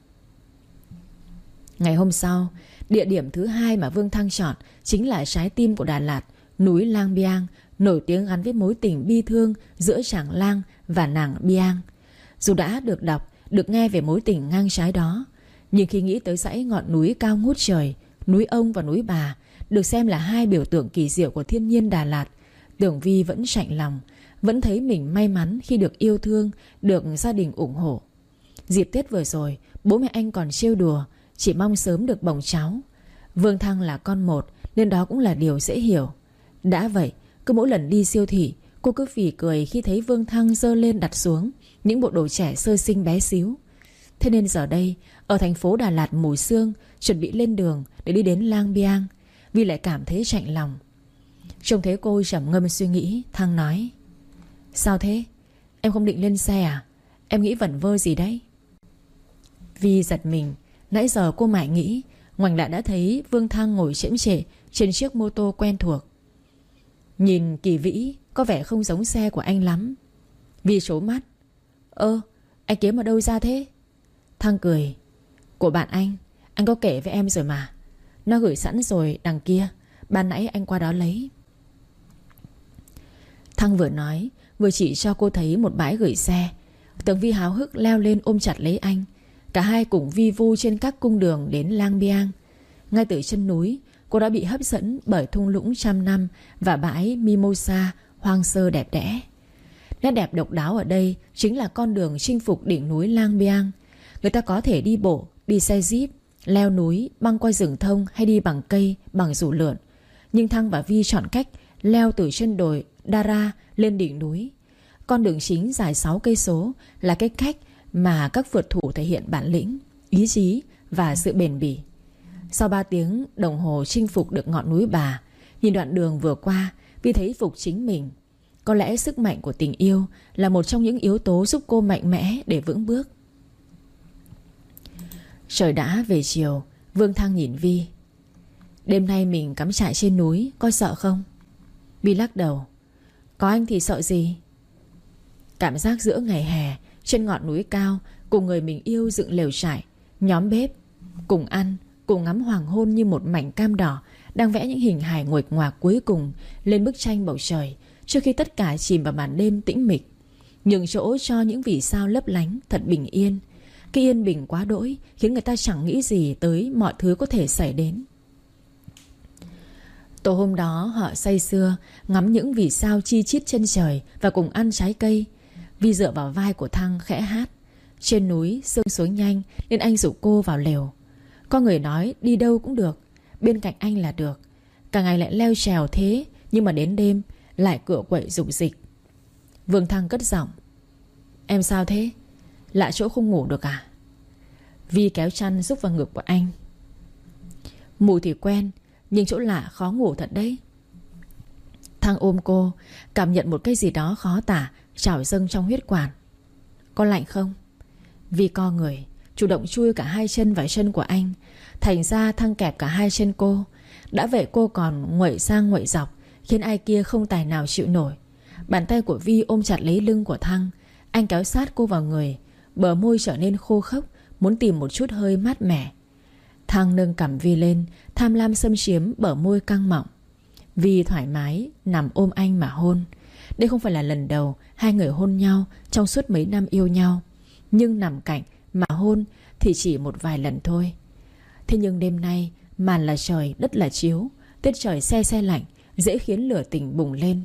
Ngày hôm sau, địa điểm thứ hai mà Vương Thăng chọn chính là trái tim của Đà Lạt, núi Lang Biang, nổi tiếng gắn với mối tình bi thương giữa chàng Lang và nàng Biang. Dù đã được đọc, được nghe về mối tình ngang trái đó, nhưng khi nghĩ tới dãy ngọn núi cao ngút trời, núi Ông và núi Bà, được xem là hai biểu tượng kỳ diệu của thiên nhiên Đà Lạt, Tưởng Vi vẫn chạnh lòng, vẫn thấy mình may mắn khi được yêu thương, được gia đình ủng hộ. Dịp Tết vừa rồi, bố mẹ anh còn trêu đùa chỉ mong sớm được bồng cháu. Vương Thăng là con một nên đó cũng là điều dễ hiểu. Đã vậy, cứ mỗi lần đi siêu thị, cô cứ phì cười khi thấy Vương Thăng giơ lên đặt xuống những bộ đồ trẻ sơ sinh bé xíu. Thế nên giờ đây, ở thành phố Đà Lạt mùi sương, chuẩn bị lên đường để đi đến Lang Biang, Vi lại cảm thấy chạnh lòng. Trông thấy cô trầm ngâm suy nghĩ, Thăng nói: Sao thế? Em không định lên xe à? Em nghĩ vẩn vơ gì đấy? Vi giật mình. Nãy giờ cô mải nghĩ, ngoảnh lại đã thấy Vương Thăng ngồi chễm chệ trên chiếc mô tô quen thuộc. Nhìn kỳ vĩ, có vẻ không giống xe của anh lắm. Vi trố mắt: Ơ, anh kiếm ở đâu ra thế? Thăng cười: Của bạn anh, anh có kể với em rồi mà. Nó gửi sẵn rồi đằng kia, ban nãy anh qua đó lấy. Thăng vừa nói vừa chỉ cho cô thấy một bãi gửi xe. Tưởng Vi háo hức leo lên ôm chặt lấy anh. Cả hai cùng vi vu trên các cung đường đến Lang Biang. Ngay từ chân núi, cô đã bị hấp dẫn bởi thung lũng trăm năm và bãi Mimosa hoang sơ đẹp đẽ. Nét đẹp độc đáo ở đây chính là con đường chinh phục đỉnh núi Lang Biang. Người ta có thể đi bộ, đi xe jeep, leo núi, băng qua rừng thông hay đi bằng cây, bằng dù lượn. Nhưng Thăng và Vi chọn cách leo từ chân đồi Dara lên đỉnh núi. Con đường chính dài sáu cây số là cái cách mà các phượt thủ thể hiện bản lĩnh, ý chí và sự bền bỉ. Sau ba tiếng đồng hồ chinh phục được ngọn núi Bà, nhìn đoạn đường vừa qua, Vi thấy phục chính mình. Có lẽ sức mạnh của tình yêu là một trong những yếu tố giúp cô mạnh mẽ để vững bước. Trời đã về chiều, Vương Thăng nhìn Vi: Đêm nay mình cắm trại trên núi, có sợ không? Vi lắc đầu: Có anh thì sợ gì? Cảm giác giữa ngày hè trên ngọn núi cao, cùng người mình yêu dựng lều trại, nhóm bếp, cùng ăn, cùng ngắm hoàng hôn như một mảnh cam đỏ đang vẽ những hình hài nguệch ngoạc cuối cùng lên bức tranh bầu trời, trước khi tất cả chìm vào màn đêm tĩnh mịch, nhường chỗ cho những vì sao lấp lánh thật bình yên. Cái yên bình quá đỗi khiến người ta chẳng nghĩ gì tới mọi thứ có thể xảy đến. Tối hôm đó họ say sưa ngắm những vì sao chi chít chân trời và cùng ăn trái cây. Vi dựa vào vai của Thăng khẽ hát. Trên núi sương xuống nhanh nên anh rủ cô vào lều. Có người nói đi đâu cũng được, bên cạnh anh là được. Cả ngày lại leo trèo thế, nhưng mà đến đêm lại cựa quậy rục rịch. Vương Thăng cất giọng: Em sao thế? Lạ chỗ không ngủ được à? Vi kéo chăn rúc vào ngực của anh. Mù thì quen, nhưng chỗ lạ khó ngủ thật đấy. Thăng ôm cô, cảm nhận một cái gì đó khó tả trào dâng trong huyết quản. Có lạnh không? Vi co người, chủ động chui cả hai chân vào chân của anh. Thành ra Thăng kẹp cả hai chân cô. Đã vậy cô còn nguậy sang nguậy dọc, khiến ai kia không tài nào chịu nổi. Bàn tay của Vi ôm chặt lấy lưng của Thăng. Anh kéo sát cô vào người, bờ môi trở nên khô khốc, muốn tìm một chút hơi mát mẻ. Thăng nâng cằm Vi lên, tham lam xâm chiếm bờ môi căng mọng. Vi thoải mái nằm ôm anh mà hôn. Đây không phải là lần đầu hai người hôn nhau trong suốt mấy năm yêu nhau, nhưng nằm cạnh mà hôn thì chỉ một vài lần thôi. Thế nhưng đêm nay màn là trời, đất là chiếu, tiết trời se se lạnh, dễ khiến lửa tình bùng lên.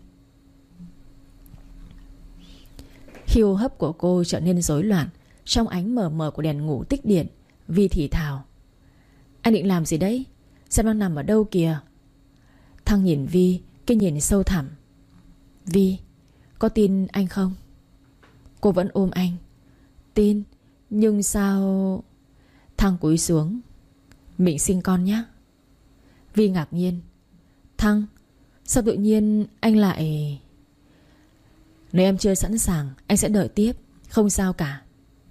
Khi hô hấp của cô trở nên rối loạn trong ánh mờ mờ của đèn ngủ tích điện, Vi thì thào: Anh định làm gì đấy? Sao đang nằm ở đâu kìa? Thăng nhìn Vi, cái nhìn sâu thẳm. Vi, có tin anh không? Cô vẫn ôm anh. Tin, nhưng sao... Thăng cúi xuống. Mình sinh con nhé. Vi ngạc nhiên. Thăng, sao tự nhiên anh lại... Nếu em chưa sẵn sàng, anh sẽ đợi tiếp, không sao cả.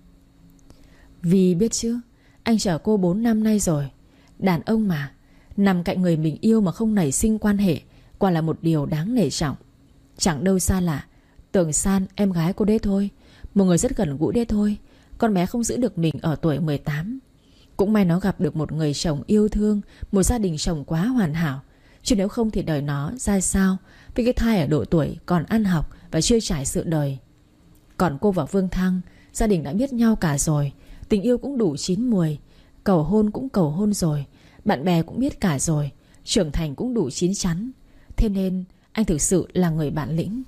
Vi biết chứ, anh chờ cô bốn năm nay rồi. Đàn ông mà, nằm cạnh người mình yêu mà không nảy sinh quan hệ, quả là một điều đáng nể trọng. Chẳng đâu xa lạ. Tường San, em gái cô đấy thôi, một người rất gần gũi đấy thôi. Con bé không giữ được mình ở tuổi mười tám. Cũng may nó gặp được một người chồng yêu thương, một gia đình chồng quá hoàn hảo. Chứ nếu không thì đời nó ra sao, với cái thai ở độ tuổi còn ăn học và chưa trải sự đời. Còn cô và Vương Thăng, gia đình đã biết nhau cả rồi, tình yêu cũng đủ chín mùi, cầu hôn cũng cầu hôn rồi, bạn bè cũng biết cả rồi, trưởng thành cũng đủ chín chắn. Thế nên anh thực sự là người bản lĩnh.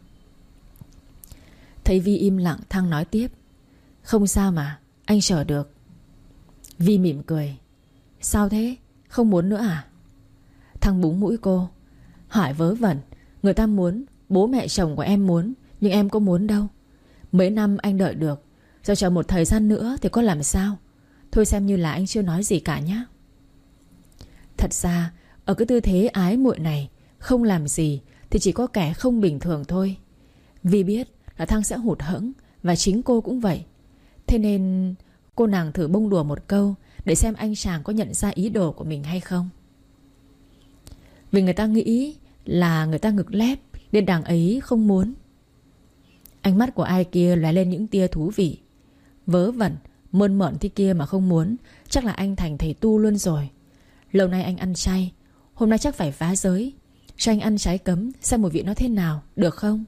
Thấy Vi im lặng, Thăng nói tiếp: Không sao mà, anh chờ được. Vi mỉm cười. Sao thế? Không muốn nữa à? Thăng búng mũi cô. Hỏi vớ vẩn. Người ta muốn, bố mẹ chồng của em muốn, nhưng em có muốn đâu. Mấy năm anh đợi được, giờ chờ một thời gian nữa thì có làm sao. Thôi xem như là anh chưa nói gì cả nhé. Thật ra ở cái tư thế ái muội này, không làm gì thì chỉ có kẻ không bình thường thôi. Vi biết là Thăng sẽ hụt hẫng, và chính cô cũng vậy. Thế nên cô nàng thử bông đùa một câu, để xem anh chàng có nhận ra ý đồ của mình hay không. Vì người ta nghĩ là người ta ngực lép, nên đằng ấy không muốn. Ánh mắt của ai kia lóe lên những tia thú vị. Vớ vẩn, mơn mởn thế kia mà không muốn, chắc là anh thành thầy tu luôn rồi. Lâu nay anh ăn chay, hôm nay chắc phải phá giới, cho anh ăn trái cấm xem mùi vị nó thế nào, được không?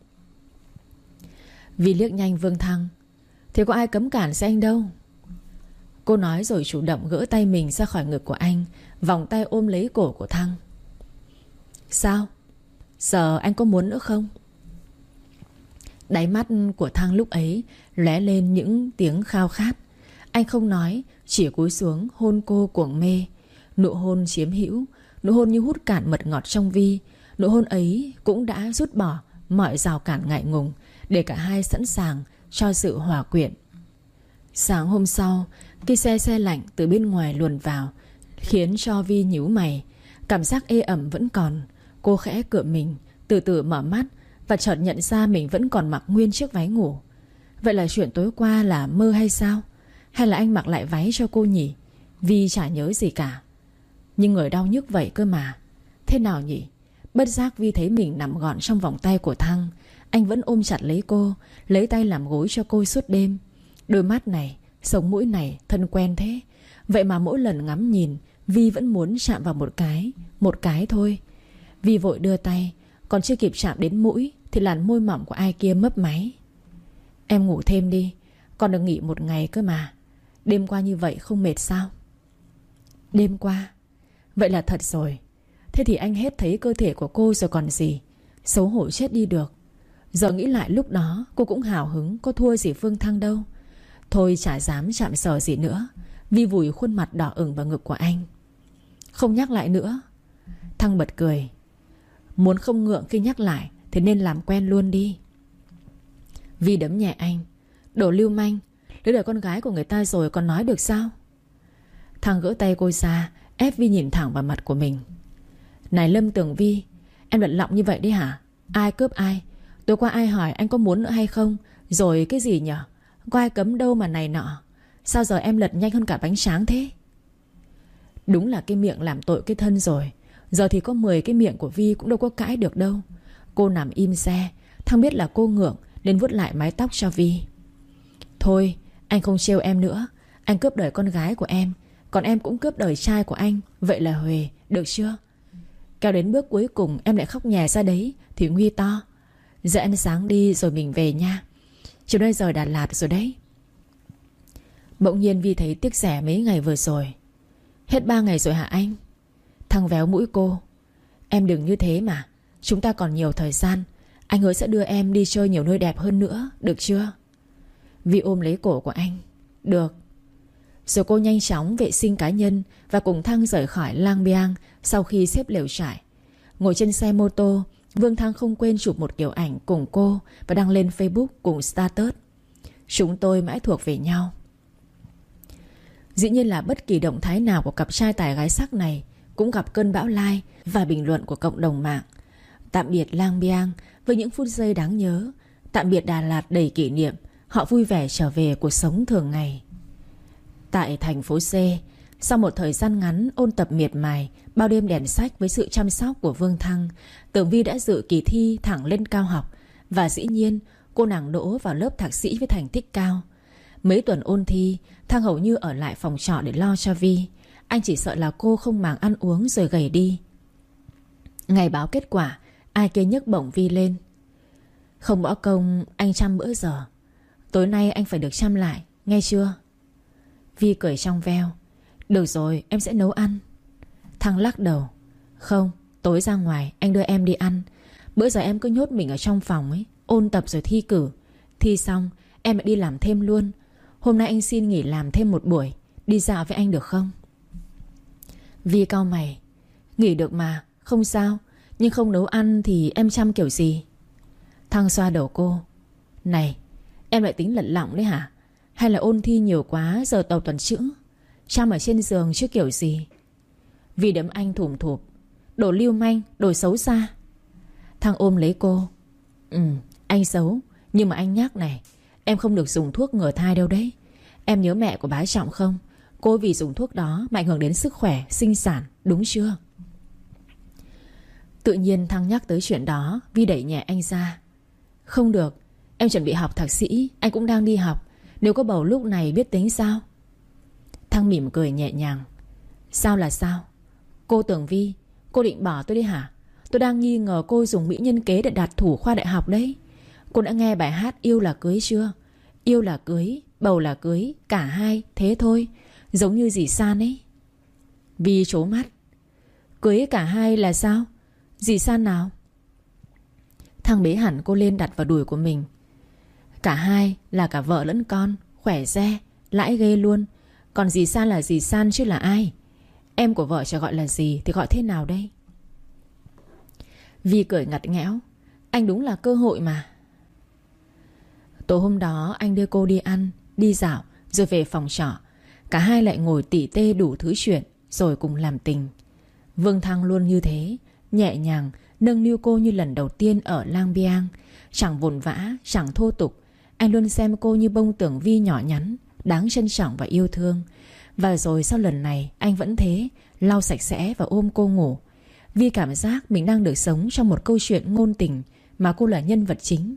Vi liếc nhanh Vương Thăng. Thế có ai cấm cản sẽ anh đâu. Cô nói rồi chủ động gỡ tay mình ra khỏi ngực của anh, vòng tay ôm lấy cổ của Thăng. Sao? Giờ anh có muốn nữa không? Đáy mắt của Thăng lúc ấy lóe lên những tiếng khao khát. Anh không nói, chỉ cúi xuống hôn cô cuồng mê. Nụ hôn chiếm hữu, nụ hôn như hút cạn mật ngọt trong Vi. Nụ hôn ấy cũng đã rút bỏ mọi rào cản ngại ngùng, để cả hai sẵn sàng cho sự hòa quyện. Sáng hôm sau, khi xe xe lạnh từ bên ngoài luồn vào, khiến cho Vi nhíu mày. Cảm giác ê ẩm vẫn còn. Cô khẽ cựa mình, từ từ mở mắt, và chợt nhận ra mình vẫn còn mặc nguyên chiếc váy ngủ. Vậy là chuyện tối qua là mơ hay sao? Hay là anh mặc lại váy cho cô nhỉ? Vi chả nhớ gì cả. Nhưng người đau nhức vậy cơ mà. Thế nào nhỉ? Bất giác Vi thấy mình nằm gọn trong vòng tay của Thăng. Anh vẫn ôm chặt lấy cô, lấy tay làm gối cho cô suốt đêm. Đôi mắt này, sống mũi này thân quen thế. Vậy mà mỗi lần ngắm nhìn, Vi vẫn muốn chạm vào một cái. Một cái thôi. Vi vội đưa tay, còn chưa kịp chạm đến mũi thì làn môi mỏng của ai kia mấp máy. Em ngủ thêm đi, còn được nghỉ một ngày cơ mà. Đêm qua như vậy không mệt sao? Đêm qua? Vậy là thật rồi. Thế thì anh hết thấy cơ thể của cô rồi còn gì. Xấu hổ chết đi được. Giờ nghĩ lại lúc đó cô cũng hào hứng, có thua gì Phương Thăng đâu. Thôi chả dám chạm sờ gì nữa. Vi vùi khuôn mặt đỏ ửng vào ngực của anh. Không nhắc lại nữa. Thăng bật cười. Muốn không ngượng khi nhắc lại thì nên làm quen luôn đi. Vi đấm nhẹ anh. Đồ lưu manh, lấy đời con gái của người ta rồi còn nói được sao? Thăng gỡ tay cô ra, ép Vi nhìn thẳng vào mặt của mình. Này Lâm Tường Vi, em lận lọng như vậy đi hả? Ai cướp ai? Tối qua ai hỏi anh có muốn nữa hay không? Rồi cái gì nhở? Có ai cấm đâu mà này nọ. Sao giờ em lật nhanh hơn cả bánh tráng thế? Đúng là cái miệng làm tội cái thân rồi. Giờ thì có mười cái miệng của Vi cũng đâu có cãi được đâu. Cô nằm im re. Thăng biết là cô ngượng nên vuốt lại mái tóc cho Vi. Thôi anh không trêu em nữa. Anh cướp đời con gái của em, còn em cũng cướp đời trai của anh. Vậy là huề, được chưa? Kéo đến bước cuối cùng em lại khóc nhè ra đấy thì nguy to. Giờ ăn sáng đi rồi mình về nha. Chiều nay giờ Đà Lạt rồi đấy. Bỗng nhiên Vi thấy tiếc rẻ mấy ngày vừa rồi. Hết ba ngày rồi hả anh? Thăng véo mũi cô. Em đừng như thế mà. Chúng ta còn nhiều thời gian. Anh hứa sẽ đưa em đi chơi nhiều nơi đẹp hơn nữa, được chưa? Vi ôm lấy cổ của anh. Được. Rồi cô nhanh chóng vệ sinh cá nhân và cùng Thăng rời khỏi Lang Biang. Sau khi xếp lều trại, ngồi trên xe mô tô, Vương Thăng không quên chụp một kiểu ảnh cùng cô và đăng lên Facebook cùng status. Chúng tôi mãi thuộc về nhau. Dĩ nhiên là bất kỳ động thái nào của cặp trai tài gái sắc này cũng gặp cơn bão like và bình luận của cộng đồng mạng. Tạm biệt Lang Biang với những phút giây đáng nhớ. Tạm biệt Đà Lạt đầy kỷ niệm. Họ vui vẻ trở về cuộc sống thường ngày. Tại thành phố C, sau một thời gian ngắn ôn tập miệt mài, bao đêm đèn sách với sự chăm sóc của Vương Thăng, Tường Vi đã dự kỳ thi thẳng lên cao học. Và dĩ nhiên cô nàng đỗ vào lớp thạc sĩ với thành tích cao. Mấy tuần ôn thi, Thăng hầu như ở lại phòng trọ để lo cho Vi. Anh chỉ sợ là cô không màng ăn uống rồi gầy đi. Ngày báo kết quả, ai kia nhấc bổng Vi lên. Không bỏ công anh chăm bữa giờ. Tối nay anh phải được chăm lại, nghe chưa? Vi cười trong veo. Được rồi, em sẽ nấu ăn. Thăng lắc đầu. Không, tối ra ngoài anh đưa em đi ăn. Bữa giờ em cứ nhốt mình ở trong phòng ấy, ôn tập rồi thi cử. Thi xong em lại đi làm thêm luôn. Hôm nay anh xin nghỉ làm thêm một buổi, đi dạo với anh được không? Vi cau mày. Nghỉ được mà, không sao. Nhưng không nấu ăn thì em chăm kiểu gì? Thăng xoa đầu cô. Này, em lại tính lận lọng đấy hả? Hay là ôn thi nhiều quá giờ tàu tuần chữ? Chăm ở trên giường chứ kiểu gì? Vi đấm anh thủm thụp. Đồ lưu manh, đồ xấu xa. Thăng ôm lấy cô. Ừ, anh xấu. Nhưng mà anh nhắc này, em không được dùng thuốc ngừa thai đâu đấy. Em nhớ mẹ của bá Trọng không? Cô vì dùng thuốc đó mà ảnh hưởng đến sức khỏe, sinh sản, đúng chưa? Tự nhiên Thăng nhắc tới chuyện đó, Vi đẩy nhẹ anh ra. Không được, em chuẩn bị học thạc sĩ, anh cũng đang đi học. Nếu có bầu lúc này biết tính sao? Thăng mỉm cười nhẹ nhàng. Sao là sao? Cô Tường Vi, cô định bỏ tôi đi hả? Tôi đang nghi ngờ cô dùng mỹ nhân kế để đạt thủ khoa đại học đấy. Cô đã nghe bài hát Yêu là cưới chưa? Yêu là cưới, bầu là cưới, cả hai, thế thôi. Giống như dì San ấy. Vi trố mắt. Cưới cả hai là sao? Dì San nào? Thăng bế hẳn cô lên đặt vào đùi của mình. Cả hai là cả vợ lẫn con, khỏe re, lãi ghê luôn. Còn dì San là dì San chứ là ai? Em của vợ chả gọi là gì thì gọi thế nào đây? Vi cười ngặt nghẽo. Anh đúng là cơ hội mà. Tối hôm đó anh đưa cô đi ăn, đi dạo, rồi về phòng trọ. Cả hai lại ngồi tỉ tê đủ thứ chuyện, rồi cùng làm tình. Vương Thăng luôn như thế, nhẹ nhàng, nâng niu cô như lần đầu tiên ở Lang Biang. Chẳng vồn vã, chẳng thô tục. Anh luôn xem cô như bông Tường Vi nhỏ nhắn, đáng trân trọng và yêu thương. Và rồi sau lần này anh vẫn thế, lau sạch sẽ và ôm cô ngủ. Vi cảm giác mình đang được sống trong một câu chuyện ngôn tình mà cô là nhân vật chính.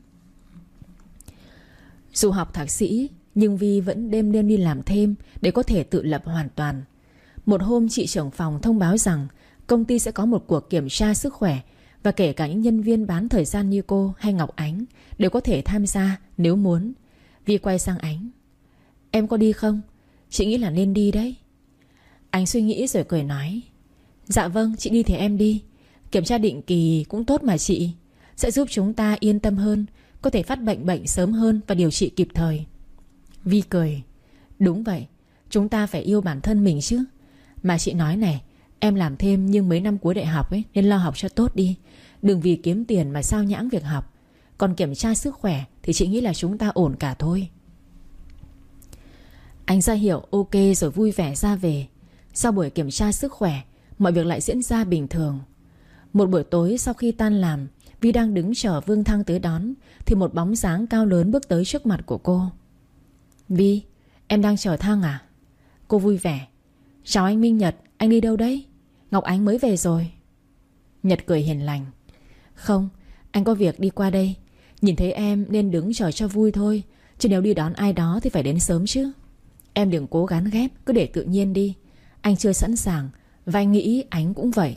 Dù học thạc sĩ, nhưng Vi vẫn đêm đêm đi làm thêm để có thể tự lập hoàn toàn. Một hôm chị trưởng phòng thông báo rằng công ty sẽ có một cuộc kiểm tra sức khỏe Và kể cả những nhân viên bán thời gian như cô hay Ngọc Ánh đều có thể tham gia nếu muốn. Vi quay sang Ánh. Em có đi không? Chị nghĩ là nên đi đấy. Ánh suy nghĩ rồi cười nói. Dạ vâng, chị đi thì em đi. Kiểm tra định kỳ cũng tốt mà chị. Sẽ giúp chúng ta yên tâm hơn, có thể phát bệnh bệnh sớm hơn và điều trị kịp thời. Vi cười. Đúng vậy, chúng ta phải yêu bản thân mình chứ. Mà chị nói này, em làm thêm nhưng mấy năm cuối đại học ấy, nên lo học cho tốt đi. Đừng vì kiếm tiền mà sao nhãng việc học. Còn kiểm tra sức khỏe thì chị nghĩ là chúng ta ổn cả thôi. Anh ra hiệu ok rồi vui vẻ ra về. Sau buổi kiểm tra sức khỏe, mọi việc lại diễn ra bình thường. Một buổi tối sau khi tan làm, Vi đang đứng chờ Vương Thăng tới đón thì một bóng dáng cao lớn bước tới trước mặt của cô. Vi, em đang chờ Thăng à? Cô vui vẻ. Chào anh Minh Nhật, anh đi đâu đấy? Ngọc Ánh mới về rồi. Nhật cười hiền lành. Không, anh có việc đi qua đây. Nhìn thấy em nên đứng chờ cho vui thôi, chứ nếu đi đón ai đó thì phải đến sớm chứ. Em đừng cố gắng ghép, cứ để tự nhiên đi. Anh chưa sẵn sàng, và anh nghĩ Ánh cũng vậy.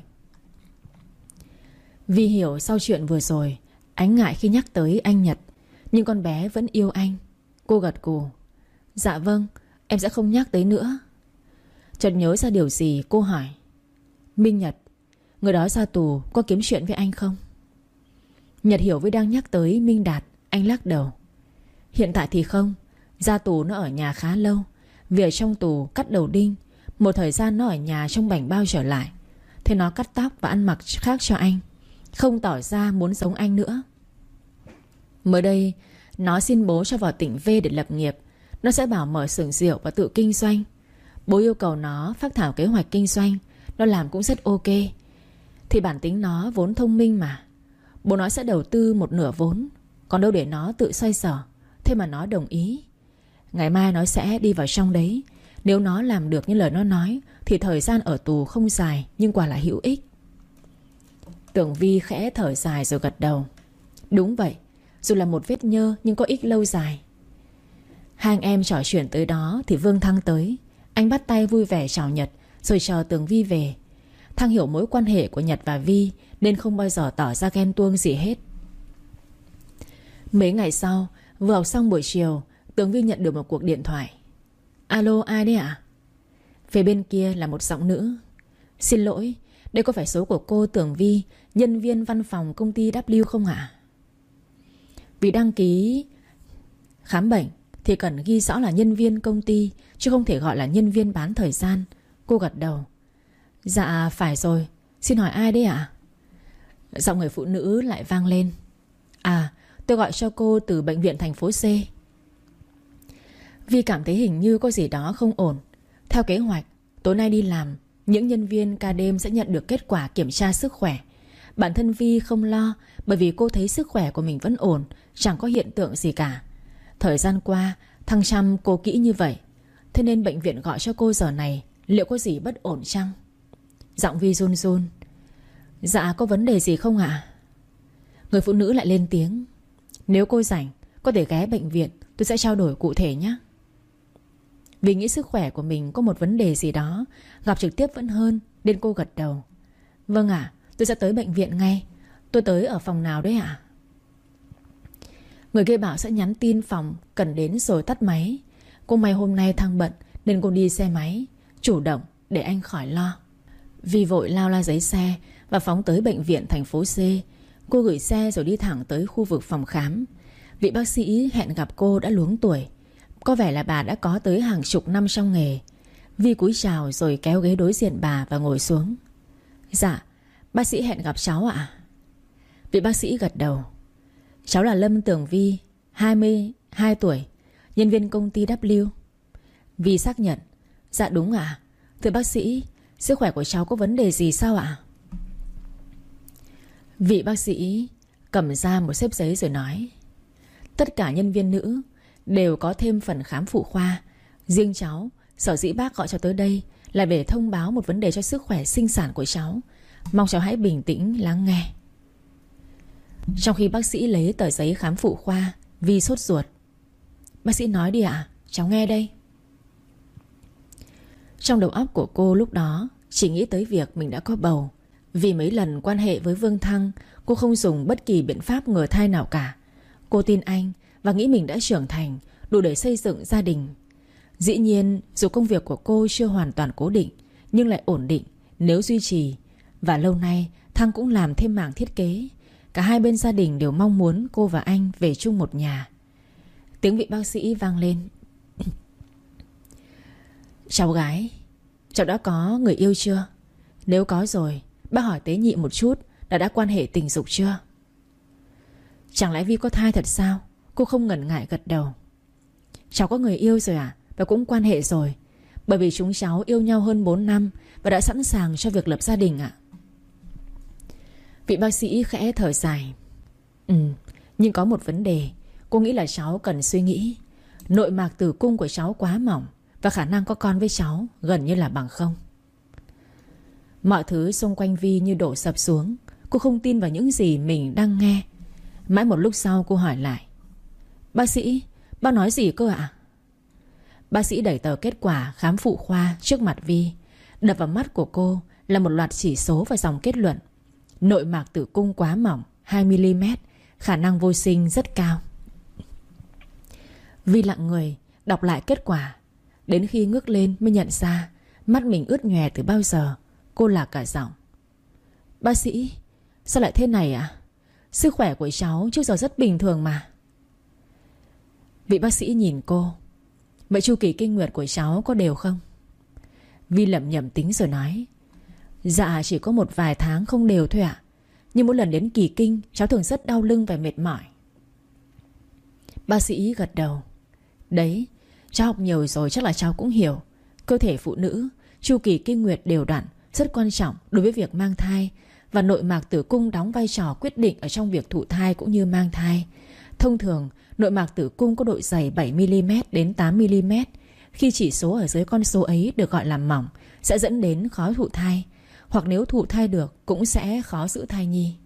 Vi hiểu sau chuyện vừa rồi Ánh ngại khi nhắc tới anh Nhật, nhưng con bé vẫn yêu anh. Cô gật gù. Dạ vâng, em sẽ không nhắc tới nữa. Chợt nhớ ra điều gì, cô hỏi. Minh Nhật, người đó ra tù có kiếm chuyện với anh không? Nhật hiểu Vi đang nhắc tới Minh Đạt. Anh lắc đầu. Hiện tại thì không. Ra tù nó ở nhà khá lâu. Vì ở trong tù cắt đầu đinh. Một thời gian nó ở nhà trong bảnh bao trở lại. Thế nó cắt tóc và ăn mặc khác cho anh, không tỏ ra muốn giống anh nữa. Mới đây nó xin bố cho vào tỉnh V để lập nghiệp. Nó sẽ bảo mở xưởng rượu và tự kinh doanh. Bố yêu cầu nó phác thảo kế hoạch kinh doanh. Nó làm cũng rất ok. Thì bản tính nó vốn thông minh mà. Bố nó sẽ đầu tư một nửa vốn, còn đâu để nó tự xoay sở. Thế mà nó đồng ý. Ngày mai nó sẽ đi vào trong đấy. Nếu nó làm được như lời nó nói thì thời gian ở tù không dài, nhưng quả là hữu ích. Tưởng Vi khẽ thở dài rồi gật đầu. Đúng vậy, dù là một vết nhơ nhưng có ích lâu dài. Hai anh em trò chuyện tới đó thì Vương Thăng tới. Anh bắt tay vui vẻ chào Nhật rồi chờ Tường Vi về. Thăng hiểu mối quan hệ của Nhật và Vi nên không bao giờ tỏ ra ghen tuông gì hết. Mấy ngày sau, vừa học xong buổi chiều, Tường Vi nhận được một cuộc điện thoại. Alo, ai đấy ạ? Phía bên kia là một giọng nữ. Xin lỗi, đây có phải số của cô Tường Vi, nhân viên văn phòng công ty W không ạ? Vì đăng ký khám bệnh thì cần ghi rõ là nhân viên công ty, chứ không thể gọi là nhân viên bán thời gian. Cô gật đầu. Dạ phải rồi, xin hỏi ai đấy ạ? Giọng người phụ nữ lại vang lên. À, tôi gọi cho cô từ bệnh viện thành phố C. Vi cảm thấy hình như có gì đó không ổn. Theo kế hoạch, tối nay đi làm, những nhân viên ca đêm sẽ nhận được kết quả kiểm tra sức khỏe. Bản thân Vi không lo, bởi vì cô thấy sức khỏe của mình vẫn ổn, chẳng có hiện tượng gì cả. Thời gian qua Thăng chăm cô kỹ như vậy, thế nên bệnh viện gọi cho cô giờ này, liệu có gì bất ổn chăng? Giọng Vi run run. Dạ có vấn đề gì không ạ? Người phụ nữ lại lên tiếng. Nếu cô rảnh, có thể ghé bệnh viện, tôi sẽ trao đổi cụ thể nhé. Vì nghĩ sức khỏe của mình có một vấn đề gì đó, gặp trực tiếp vẫn hơn, nên cô gật đầu. Vâng ạ, tôi sẽ tới bệnh viện ngay. Tôi tới ở phòng nào đấy ạ? Người kia bảo sẽ nhắn tin phòng cần đến rồi tắt máy. Cô may hôm nay Thăng bận nên cô đi xe máy, chủ động để anh khỏi lo. Vi vội lao la giấy xe và phóng tới bệnh viện thành phố C. Cô gửi xe rồi đi thẳng tới khu vực phòng khám. Vị bác sĩ hẹn gặp cô đã luống tuổi. Có vẻ là bà đã có tới hàng chục năm trong nghề. Vi cúi chào rồi kéo ghế đối diện bà và ngồi xuống. Dạ, bác sĩ hẹn gặp cháu ạ. Vị bác sĩ gật đầu. Cháu là Lâm Tường Vi, hai mươi hai tuổi, nhân viên công ty W. Vi xác nhận. Dạ đúng ạ. Thưa bác sĩ, sức khỏe của cháu có vấn đề gì sao ạ? Vị bác sĩ cầm ra một xếp giấy rồi nói. Tất cả nhân viên nữ đều có thêm phần khám phụ khoa. Riêng cháu, sở dĩ bác gọi cho tới đây là để thông báo một vấn đề cho sức khỏe sinh sản của cháu. Mong cháu hãy bình tĩnh lắng nghe. Trong khi bác sĩ lấy tờ giấy khám phụ khoa, Vi sốt ruột. Bác sĩ nói đi ạ, cháu nghe đây. Trong đầu óc của cô lúc đó chỉ nghĩ tới việc mình đã có bầu. Vì mấy lần quan hệ với Vương Thăng, cô không dùng bất kỳ biện pháp ngừa thai nào cả. Cô tin anh và nghĩ mình đã trưởng thành, đủ để xây dựng gia đình. Dĩ nhiên dù công việc của cô chưa hoàn toàn cố định, nhưng lại ổn định nếu duy trì. Và lâu nay Thăng cũng làm thêm mảng thiết kế. Cả hai bên gia đình đều mong muốn cô và anh về chung một nhà. Tiếng vị bác sĩ vang lên. Cháu gái, cháu đã có người yêu chưa? Nếu có rồi, bác hỏi tế nhị một chút, đã đã quan hệ tình dục chưa? Chẳng lẽ Vi có thai thật sao? Cô không ngần ngại gật đầu. Cháu có người yêu rồi à? Và cũng quan hệ rồi. Bởi vì chúng cháu yêu nhau hơn bốn năm và đã sẵn sàng cho việc lập gia đình ạ. Vị bác sĩ khẽ thở dài. Ừ, nhưng có một vấn đề. Cô nghĩ là cháu cần suy nghĩ. Nội mạc tử cung của cháu quá mỏng, và khả năng có con với cháu gần như là bằng không. Mọi thứ xung quanh Vi như đổ sập xuống. Cô không tin vào những gì mình đang nghe. Mãi một lúc sau cô hỏi lại. Bác sĩ, bác nói gì cơ ạ? Bác sĩ đẩy tờ kết quả khám phụ khoa trước mặt Vi. Đập vào mắt của cô là một loạt chỉ số và dòng kết luận. Nội mạc tử cung quá mỏng, hai mi li mét, khả năng vô sinh rất cao. Vi lặng người đọc lại kết quả. Đến khi ngước lên mới nhận ra mắt mình ướt nhòe từ bao giờ. Cô lạc cả giọng. Bác sĩ, sao lại thế này ạ? À? Sức khỏe của cháu trước giờ rất bình thường mà. Vị bác sĩ nhìn cô. Vậy chu kỳ kinh nguyệt của cháu có đều không? Vi lẩm nhẩm tính rồi nói. Dạ chỉ có một vài tháng không đều thôi ạ. Nhưng mỗi lần đến kỳ kinh cháu thường rất đau lưng và mệt mỏi. Bác sĩ gật đầu. Đấy, cháu học nhiều rồi chắc là cháu cũng hiểu. Cơ thể phụ nữ chu kỳ kinh nguyệt đều đặn rất quan trọng đối với việc mang thai. Và nội mạc tử cung đóng vai trò quyết định ở trong việc thụ thai cũng như mang thai. Thông thường nội mạc tử cung có độ dày bảy mi li mét đến tám mi li mét. Khi chỉ số ở dưới con số ấy được gọi là mỏng, sẽ dẫn đến khó thụ thai. Hoặc nếu thụ thai được cũng sẽ khó giữ thai nhi.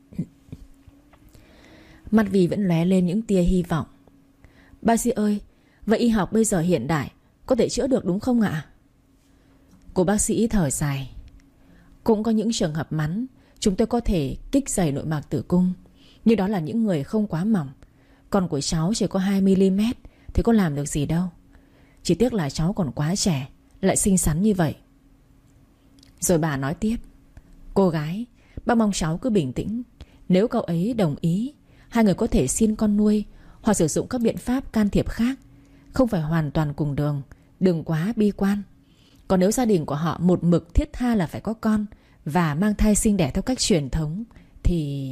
Mắt Vi vẫn lóe lên những tia hy vọng. Bác sĩ ơi, vậy y học bây giờ hiện đại có thể chữa được đúng không ạ? Cô bác sĩ thở dài. Cũng có những trường hợp mắn chúng tôi có thể kích dày nội mạc tử cung. Nhưng đó là những người không quá mỏng. Còn của cháu chỉ có hai mi li mét thì có làm được gì đâu. Chỉ tiếc là cháu còn quá trẻ, lại xinh xắn như vậy. Rồi bà nói tiếp. Cô gái, bác mong cháu cứ bình tĩnh. Nếu cậu ấy đồng ý, hai người có thể xin con nuôi hoặc sử dụng các biện pháp can thiệp khác. Không phải hoàn toàn cùng đường. Đừng quá bi quan. Còn nếu gia đình của họ một mực thiết tha là phải có con và mang thai sinh đẻ theo cách truyền thống thì...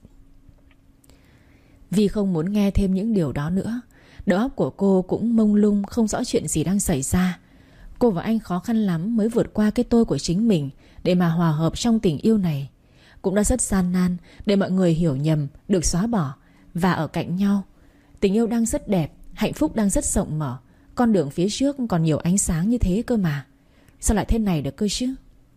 Vi không muốn nghe thêm những điều đó nữa. Đầu óc của cô cũng mông lung, không rõ chuyện gì đang xảy ra. Cô và anh khó khăn lắm mới vượt qua cái tôi của chính mình để mà hòa hợp trong tình yêu này. Cũng đã rất gian nan để mọi người hiểu nhầm được xóa bỏ và ở cạnh nhau. Tình yêu đang rất đẹp, hạnh phúc đang rất rộng mở. Con đường phía trước còn nhiều ánh sáng như thế cơ mà. Sao lại thế này được cơ chứ?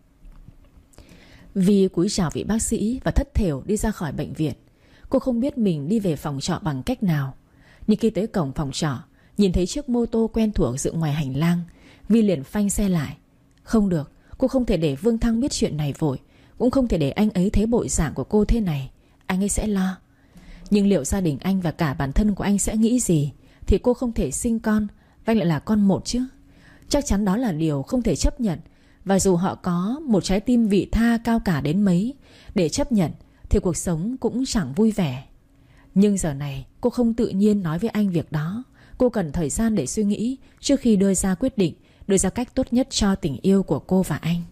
Vi cúi chào vị bác sĩ và thất thểu đi ra khỏi bệnh viện. Cô không biết mình đi về phòng trọ bằng cách nào. Nhưng khi tới cổng phòng trọ, nhìn thấy chiếc mô tô quen thuộc dựng ngoài hành lang, Vi liền phanh xe lại. Không được, cô không thể để Vương Thăng biết chuyện này vội. Cũng không thể để anh ấy thấy bộ dạng của cô thế này. Anh ấy sẽ lo. Nhưng liệu gia đình anh và cả bản thân của anh sẽ nghĩ gì thì cô không thể sinh con và anh lại là con một chứ? Chắc chắn đó là điều không thể chấp nhận. Và dù họ có một trái tim vị tha cao cả đến mấy để chấp nhận thì cuộc sống cũng chẳng vui vẻ. Nhưng giờ này cô không tự nhiên nói với anh việc đó. Cô cần thời gian để suy nghĩ trước khi đưa ra quyết định, đưa ra cách tốt nhất cho tình yêu của cô và anh.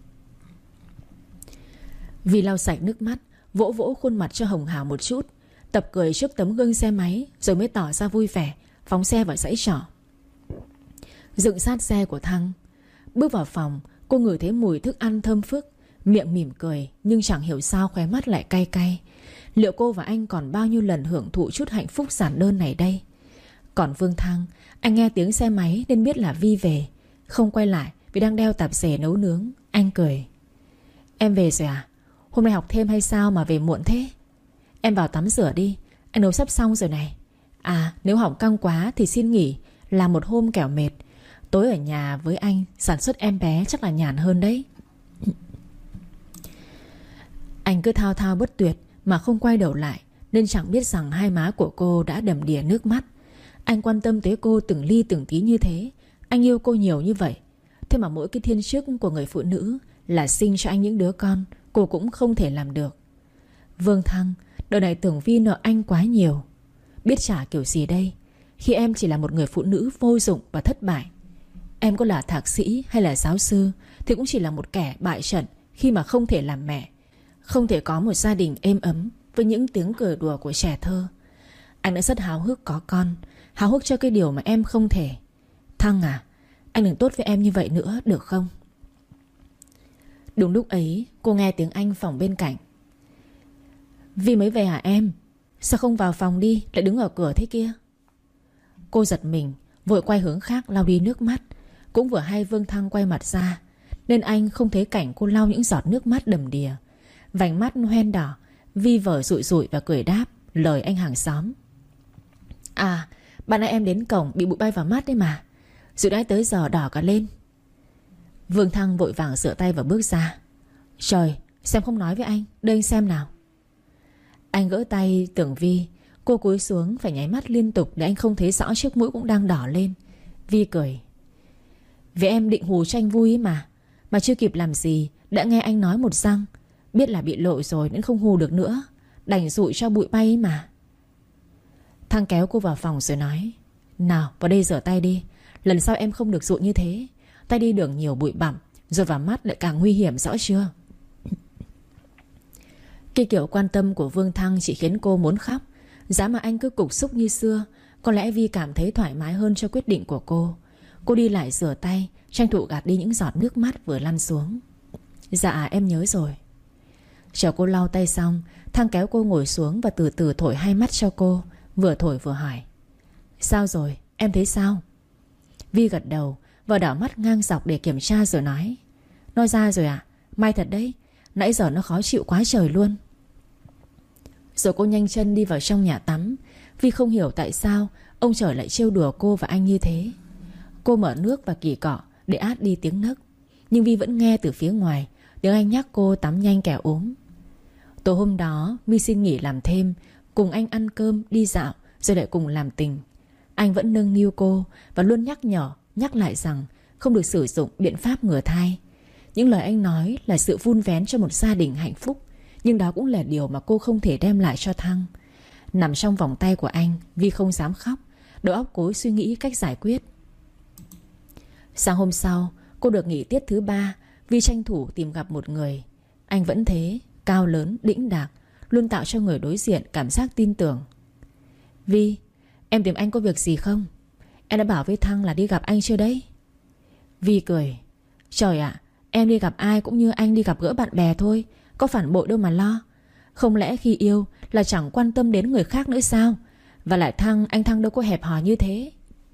Vi lau sạch nước mắt, vỗ vỗ khuôn mặt cho hồng hào một chút, tập cười trước tấm gương xe máy, rồi mới tỏ ra vui vẻ phóng xe vào dãy trọ. Dựng sát xe của Thăng. Bước vào phòng, cô ngửi thấy mùi thức ăn thơm phức, miệng mỉm cười, nhưng chẳng hiểu sao khóe mắt lại cay cay. Liệu cô và anh còn bao nhiêu lần hưởng thụ chút hạnh phúc giản đơn này đây? Còn Vương Thăng, anh nghe tiếng xe máy nên biết là Vi về. Không quay lại vì đang đeo tạp dề nấu nướng. Anh cười. Em về rồi à? Hôm nay học thêm hay sao mà về muộn thế? Em vào tắm rửa đi, anh nấu sắp xong rồi này. À, nếu học căng quá thì xin nghỉ, làm một hôm kẻo mệt. Tối ở nhà với anh sản xuất em bé chắc là nhàn hơn đấy. Anh cứ thao thao bất tuyệt mà không quay đầu lại, nên chẳng biết rằng hai má của cô đã đầm đìa nước mắt. Anh quan tâm tới cô từng ly từng tí như thế. Anh yêu cô nhiều như vậy. Thế mà mỗi cái thiên chức của người phụ nữ là sinh cho anh những đứa con, cô cũng không thể làm được. Vương Thăng, đời này Tưởng Vi nợ anh quá nhiều. Biết trả kiểu gì đây, khi em chỉ là một người phụ nữ vô dụng và thất bại. Em có là thạc sĩ hay là giáo sư thì cũng chỉ là một kẻ bại trận khi mà không thể làm mẹ, không thể có một gia đình êm ấm với những tiếng cười đùa của trẻ thơ. Anh đã rất háo hức có con, háo hức cho cái điều mà em không thể. Thăng à, anh đừng tốt với em như vậy nữa được không? Đúng lúc ấy cô nghe tiếng anh phòng bên cạnh. Vi mới về hả em? Sao không vào phòng đi, lại đứng ở cửa thế kia? Cô giật mình, vội quay hướng khác lau đi nước mắt. Cũng vừa hay Vương Thăng quay mặt ra, nên anh không thấy cảnh cô lau những giọt nước mắt đầm đìa. Vành mắt hoen đỏ. Vi vờ rụi rụi và cười đáp lời anh hàng xóm. À, bạn nãy em đến cổng bị bụi bay vào mắt đấy mà. Dự đã tới giờ đỏ cả lên. Vương Thăng vội vàng rửa tay và bước ra. Trời, xem không nói với anh, đây anh xem nào. Anh gỡ tay Tưởng Vi. Cô cúi xuống phải nháy mắt liên tục để anh không thấy rõ chiếc mũi cũng đang đỏ lên. Vi cười. Vì em định hù cho anh vui ấy mà. Mà chưa kịp làm gì đã nghe anh nói một răng. Biết là bị lộ rồi nên không hù được nữa, đành dụi cho bụi bay ấy mà. Thăng kéo cô vào phòng rồi nói. Nào vào đây rửa tay đi. Lần sau em không được dụi như thế. Tay đi đường nhiều bụi bặm, rồi vào mắt lại càng nguy hiểm, rõ chưa? Cái kiểu quan tâm của Vương Thăng chỉ khiến cô muốn khóc. Giá mà anh cứ cục xúc như xưa. Có lẽ Vi cảm thấy thoải mái hơn cho quyết định của cô. Cô đi lại rửa tay, tranh thủ gạt đi những giọt nước mắt vừa lăn xuống. Dạ em nhớ rồi. Chờ cô lau tay xong, Thăng kéo cô ngồi xuống và từ từ thổi hai mắt cho cô. Vừa thổi vừa hỏi. Sao rồi, em thấy sao? Vi gật đầu và đảo mắt ngang dọc để kiểm tra rồi nói. Nó ra rồi à? May thật đấy. Nãy giờ nó khó chịu quá trời luôn. Rồi cô nhanh chân đi vào trong nhà tắm. Vi không hiểu tại sao ông trời lại trêu đùa cô và anh như thế. Cô mở nước và kỳ cọ để át đi tiếng nấc. Nhưng Vi vẫn nghe từ phía ngoài tiếng anh nhắc cô tắm nhanh kẻo ốm. Tối hôm đó Vi xin nghỉ làm thêm, cùng anh ăn cơm, đi dạo, rồi lại cùng làm tình. Anh vẫn nâng niu cô và luôn nhắc nhở, nhắc lại rằng không được sử dụng biện pháp ngừa thai. Những lời anh nói là sự vun vén cho một gia đình hạnh phúc, nhưng đó cũng là điều mà cô không thể đem lại cho Thăng. Nằm trong vòng tay của anh, Vi không dám khóc, đầu óc cố suy nghĩ cách giải quyết. Sáng hôm sau, cô được nghỉ tiết thứ ba. Vi tranh thủ tìm gặp một người. Anh vẫn thế, cao lớn, đĩnh đạc, luôn tạo cho người đối diện cảm giác tin tưởng. Vi, em tìm anh có việc gì không? Em đã bảo với Thăng là đi gặp anh chưa đấy? Vi cười. Trời ạ, em đi gặp ai cũng như anh đi gặp gỡ bạn bè thôi, có phản bội đâu mà lo. Không lẽ khi yêu là chẳng quan tâm đến người khác nữa sao? Và lại Thăng, anh Thăng đâu có hẹp hòi như thế.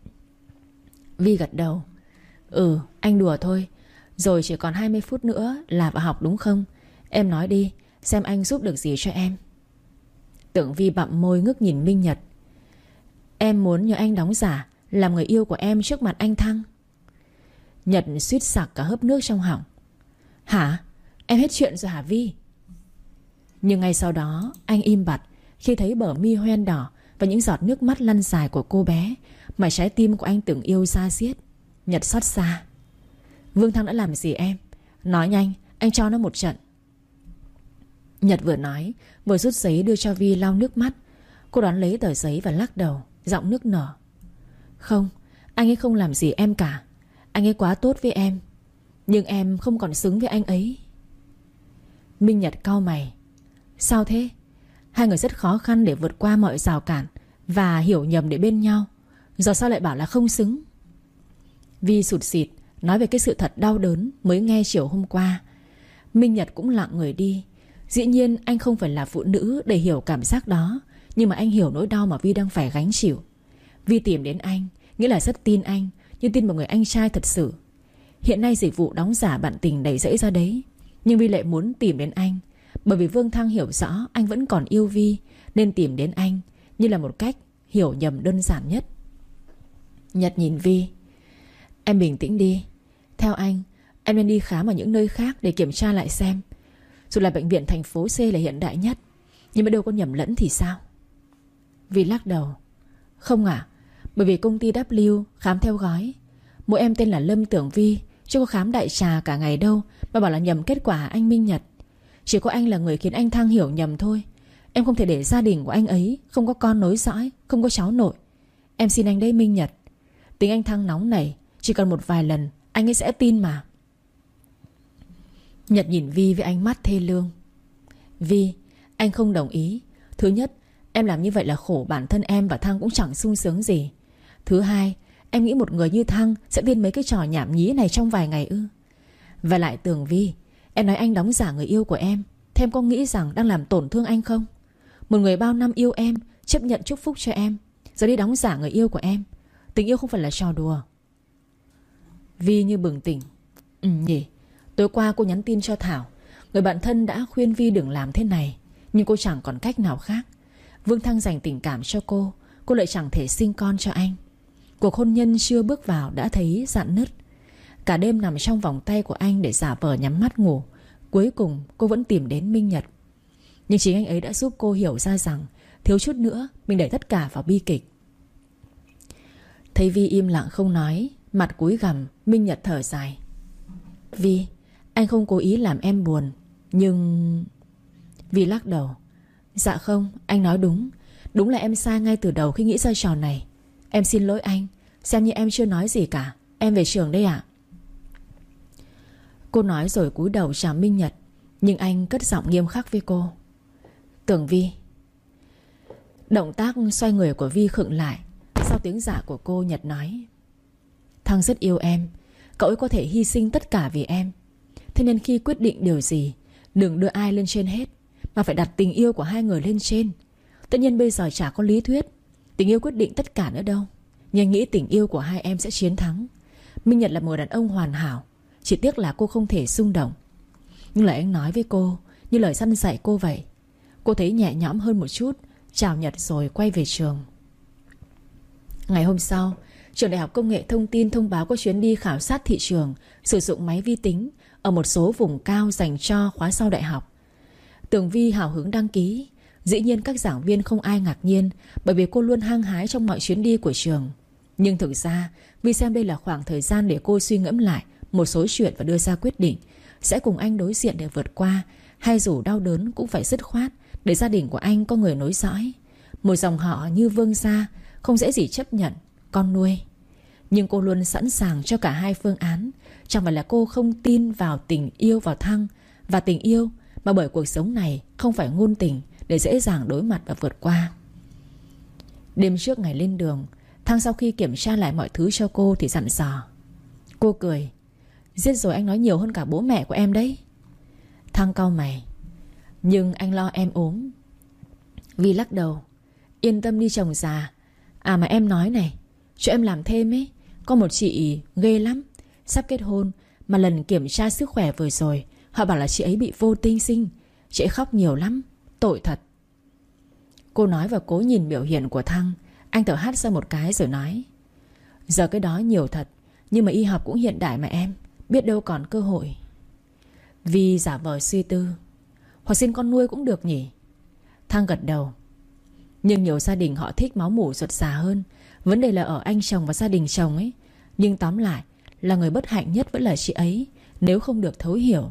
Vi gật đầu. Ừ, anh đùa thôi. Rồi chỉ còn hai mươi phút nữa là vào học đúng không? Em nói đi, xem anh giúp được gì cho em. Tưởng Vi bặm môi ngước nhìn Minh Nhật. Em muốn nhờ anh đóng giả làm người yêu của em trước mặt anh Thăng. Nhật suýt sặc cả hớp nước trong họng. Hả? Em hết chuyện rồi hả Vi? Nhưng ngay sau đó anh im bặt khi thấy bờ mi hoen đỏ và những giọt nước mắt lăn dài của cô bé mà trái tim của anh từng yêu ra xiết. Nhật xót xa. Vương Thăng đã làm gì em? Nói nhanh, anh cho nó một trận. Nhật vừa nói vừa rút giấy đưa cho Vi lau nước mắt. Cô đón lấy tờ giấy và lắc đầu, giọng nức nở. Không, anh ấy không làm gì em cả. Anh ấy quá tốt với em, nhưng em không còn xứng với anh ấy. Minh Nhật cau mày. Sao thế? Hai người rất khó khăn để vượt qua mọi rào cản và hiểu nhầm để bên nhau, giờ sao lại bảo là không xứng? Vi sụt sịt nói về cái sự thật đau đớn mới nghe chiều hôm qua. Minh Nhật cũng lặng người đi. Dĩ nhiên anh không phải là phụ nữ để hiểu cảm giác đó, nhưng mà anh hiểu nỗi đau mà Vi đang phải gánh chịu. Vi tìm đến anh nghĩa là rất tin anh, như tin một người anh trai thật sự. Hiện nay dịch vụ đóng giả bạn tình đầy rẫy ra đấy, nhưng Vi lại muốn tìm đến anh bởi vì Vương Thăng hiểu rõ anh vẫn còn yêu Vi, nên tìm đến anh như là một cách hiểu nhầm đơn giản nhất. Nhật nhìn Vi. Em bình tĩnh đi. Theo anh, em nên đi khám ở những nơi khác để kiểm tra lại xem. Dù là bệnh viện thành phố C là hiện đại nhất, nhưng mà đâu có nhầm lẫn thì sao? Vi lắc đầu. Không ạ, bởi vì công ty W khám theo gói. Mỗi em tên là Lâm Tưởng Vi, chứ có khám đại trà cả ngày đâu mà bảo là nhầm kết quả anh Minh Nhật. Chỉ có anh là người khiến anh Thăng hiểu nhầm thôi. Em không thể để gia đình của anh ấy không có con nối dõi, không có cháu nội. Em xin anh đấy Minh Nhật. Tính anh Thăng nóng này, chỉ cần một vài lần anh ấy sẽ tin mà. Nhật nhìn Vi với ánh mắt thê lương. Vi, anh không đồng ý. Thứ nhất, em làm như vậy là khổ bản thân em và Thăng cũng chẳng sung sướng gì. Thứ hai, em nghĩ một người như Thăng sẽ tin mấy cái trò nhảm nhí này trong vài ngày ư? Và lại Tường Vi, em nói anh đóng giả người yêu của em, thế em có nghĩ rằng đang làm tổn thương anh không? Một người bao năm yêu em, chấp nhận chúc phúc cho em, giờ đi đóng giả người yêu của em. Tình yêu không phải là trò đùa. Vi như bừng tỉnh. Ừ nhỉ, tối qua cô nhắn tin cho Thảo. Người bạn thân đã khuyên Vi đừng làm thế này, nhưng cô chẳng còn cách nào khác. Vương Thăng dành tình cảm cho cô, cô lại chẳng thể sinh con cho anh. Cuộc hôn nhân chưa bước vào đã thấy rạn nứt. Cả đêm nằm trong vòng tay của anh để giả vờ nhắm mắt ngủ. Cuối cùng cô vẫn tìm đến Minh Nhật. Nhưng chính anh ấy đã giúp cô hiểu ra rằng thiếu chút nữa mình đẩy tất cả vào bi kịch. Thấy Vi im lặng không nói, mặt cúi gằm, Minh Nhật thở dài. Vi, anh không cố ý làm em buồn, nhưng... Vi lắc đầu. Dạ không, anh nói đúng. Đúng là em sai ngay từ đầu khi nghĩ ra trò này. Em xin lỗi anh, xem như em chưa nói gì cả. Em về trường đây ạ. Cô nói rồi cúi đầu chào Minh Nhật, nhưng anh cất giọng nghiêm khắc với cô. Tưởng Vi. Động tác xoay người của Vi khựng lại. Sau tiếng dạ của cô, Nhật nói. Thăng rất yêu em, cậu ấy có thể hy sinh tất cả vì em. Thế nên khi quyết định điều gì, đừng đưa ai lên trên hết, mà phải đặt tình yêu của hai người lên trên. Tất nhiên bây giờ chả có lý thuyết tình yêu quyết định tất cả nữa đâu, nhưng anh nghĩ tình yêu của hai em sẽ chiến thắng. Minh Nhật là một đàn ông hoàn hảo, chỉ tiếc là cô không thể xung động. Nhưng lời anh nói với cô như lời săn dạy cô vậy. Cô thấy nhẹ nhõm hơn một chút, chào Nhật rồi quay về trường. Ngày hôm sau, trường Đại học Công nghệ Thông tin thông báo có chuyến đi khảo sát thị trường sử dụng máy vi tính ở một số vùng cao dành cho khóa sau đại học. Tường Vi hào hứng đăng ký. Dĩ nhiên các giảng viên không ai ngạc nhiên, bởi vì cô luôn hăng hái trong mọi chuyến đi của trường. Nhưng thực ra Vi xem đây là khoảng thời gian để cô suy ngẫm lại một số chuyện và đưa ra quyết định sẽ cùng anh đối diện để vượt qua, hay dù đau đớn cũng phải dứt khoát để gia đình của anh có người nối dõi. Một dòng họ như Vương gia không dễ gì chấp nhận con nuôi. Nhưng cô luôn sẵn sàng cho cả hai phương án. Chẳng phải là cô không tin vào tình yêu vào Thăng và tình yêu, mà bởi cuộc sống này không phải ngôn tình để dễ dàng đối mặt và vượt qua. Đêm trước ngày lên đường, Thăng sau khi kiểm tra lại mọi thứ cho cô thì dặn dò. Cô cười. Giết rồi anh nói nhiều hơn cả bố mẹ của em đấy. Thăng cau mày. Nhưng anh lo em ốm. Vi lắc đầu. Yên tâm đi chồng già. À mà em nói này, cho em làm thêm ấy, có một chị ghê lắm, sắp kết hôn, mà lần kiểm tra sức khỏe vừa rồi họ bảo là chị ấy bị vô tinh sinh. Chị ấy khóc nhiều lắm, tội thật. Cô nói và cố nhìn biểu hiện của Thăng. Anh thở hắt ra một cái rồi nói. Giờ cái đó nhiều thật, nhưng mà y học cũng hiện đại mà em, biết đâu còn cơ hội. Vi giả vờ suy tư. Hoặc xin con nuôi cũng được nhỉ? Thăng gật đầu. Nhưng nhiều gia đình họ thích máu mủ ruột già hơn. Vấn đề là ở anh chồng và gia đình chồng ấy. Nhưng tóm lại là người bất hạnh nhất vẫn là chị ấy, nếu không được thấu hiểu.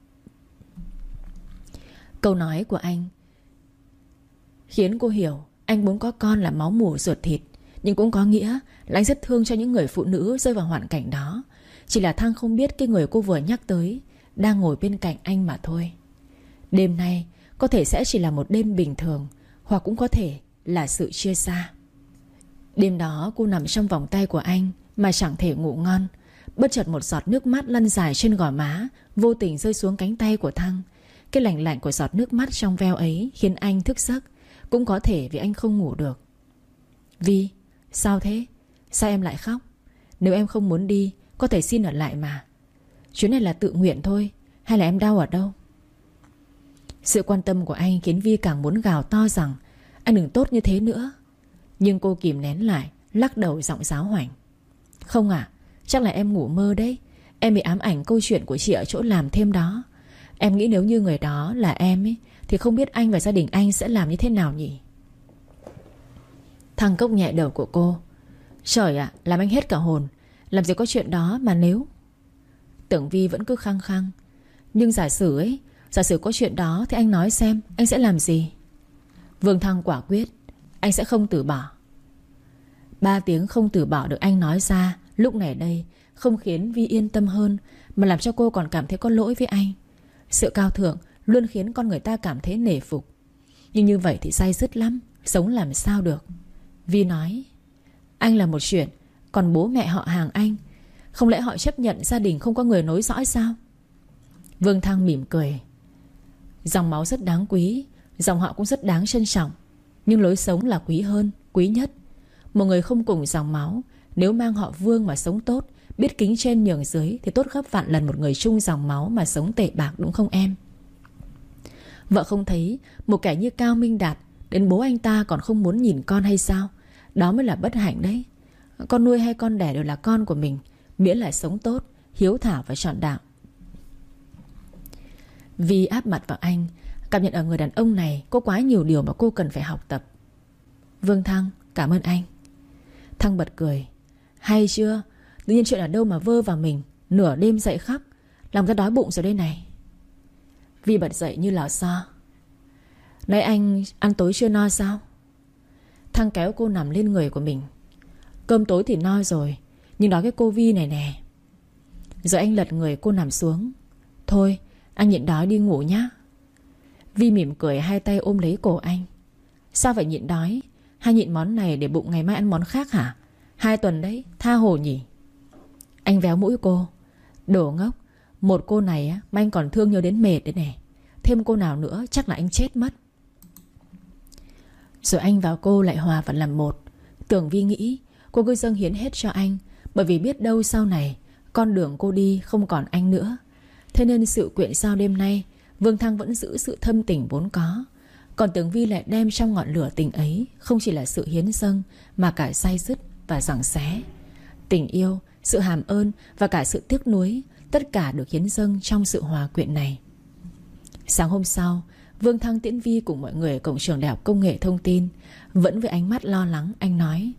Câu nói của anh khiến cô hiểu anh muốn có con là máu mủ ruột thịt, nhưng cũng có nghĩa là anh rất thương cho những người phụ nữ rơi vào hoàn cảnh đó. Chỉ là Thăng không biết cái người cô vừa nhắc tới đang ngồi bên cạnh anh mà thôi. Đêm nay có thể sẽ chỉ là một đêm bình thường, hoặc cũng có thể là sự chia xa. Đêm đó cô nằm trong vòng tay của anh mà chẳng thể ngủ ngon. Bất chợt một giọt nước mắt lăn dài trên gò má vô tình rơi xuống cánh tay của Thăng. Cái lạnh lạnh của giọt nước mắt trong veo ấy khiến anh thức giấc. Cũng có thể vì anh không ngủ được. Vi, sao thế? Sao em lại khóc? Nếu em không muốn đi, có thể xin ở lại mà. Chuyến này là tự nguyện thôi, hay là em đau ở đâu? Sự quan tâm của anh khiến Vi càng muốn gào to rằng anh đừng tốt như thế nữa. Nhưng cô kìm nén lại, lắc đầu giọng giáo hoảnh. Không à, chắc là em ngủ mơ đấy. Em bị ám ảnh câu chuyện của chị ở chỗ làm thêm đó. Em nghĩ nếu như người đó là em ấy, thì không biết anh và gia đình anh sẽ làm như thế nào nhỉ? Thăng cốc nhẹ đầu của cô. Trời ạ, làm anh hết cả hồn. Làm gì có chuyện đó mà nếu. Tưởng Vi vẫn cứ khăng khăng. Nhưng giả sử ấy, giả sử có chuyện đó thì anh nói xem anh sẽ làm gì? Vương Thăng quả quyết. Anh sẽ không từ bỏ. Ba tiếng không từ bỏ được anh nói ra lúc này đây không khiến Vi yên tâm hơn, mà làm cho cô còn cảm thấy có lỗi với anh. Sự cao thượng luôn khiến con người ta cảm thấy nể phục. Nhưng như vậy thì day dứt lắm, sống làm sao được. Vi nói, anh là một chuyện, còn bố mẹ họ hàng anh, không lẽ họ chấp nhận gia đình không có người nối dõi sao? Vương Thăng mỉm cười. Dòng máu rất đáng quý, dòng họ cũng rất đáng trân trọng, nhưng lối sống là quý hơn, quý nhất. Một người không cùng dòng máu, nếu mang họ Vương mà sống tốt, biết kính trên nhường dưới, thì tốt gấp vạn lần một người chung dòng máu mà sống tệ bạc, đúng không em? Vợ không thấy một kẻ như Cao Minh Đạt đến bố anh ta còn không muốn nhìn con hay sao? Đó mới là bất hạnh đấy. Con nuôi hay con đẻ đều là con của mình, miễn là sống tốt, hiếu thảo và trọn đạo. Vi áp mặt vào anh, cảm nhận ở người đàn ông này có quá nhiều điều mà cô cần phải học tập. Vương Thăng, cảm ơn anh. Thăng bật cười. Hay chưa? Tự nhiên chuyện ở đâu mà vơ vào mình, nửa đêm dậy khóc, làm ra đói bụng rồi đây này. Vi bật dậy như lò xo. Nãy anh ăn tối chưa no sao? Thăng kéo cô nằm lên người của mình. Cơm tối thì no rồi, nhưng đói cái cô Vi này nè. Rồi anh lật người cô nằm xuống. Thôi anh nhịn đói đi ngủ nhá. Vi mỉm cười, hai tay ôm lấy cổ anh. Sao phải nhịn đói? Hay nhịn món này để bụng ngày mai ăn món khác hả? Hai tuần đấy, tha hồ nhỉ. Anh véo mũi cô. Đồ ngốc, một cô này á mà anh còn thương nhớ đến mệt đấy nè. Thêm cô nào nữa chắc là anh chết mất. Rồi anh và cô lại hòa vào làm một. Tưởng Vi nghĩ cô cứ dâng hiến hết cho anh, bởi vì biết đâu sau này con đường cô đi không còn anh nữa. Thế nên sự quyện giao đêm nay, Vương Thăng vẫn giữ sự thâm tình vốn có. Còn Tưởng Vi lại đem trong ngọn lửa tình ấy không chỉ là sự hiến dâng, mà cả day dứt và giằng xé. Tình yêu, sự hàm ơn và cả sự tiếc nuối, tất cả được hiến dâng trong sự hòa quyện này. Sáng hôm sau, Vương Thăng tiễn Vi cùng mọi người ở cổng trường Đại học Công nghệ Thông tin. Vẫn với ánh mắt lo lắng, anh nói: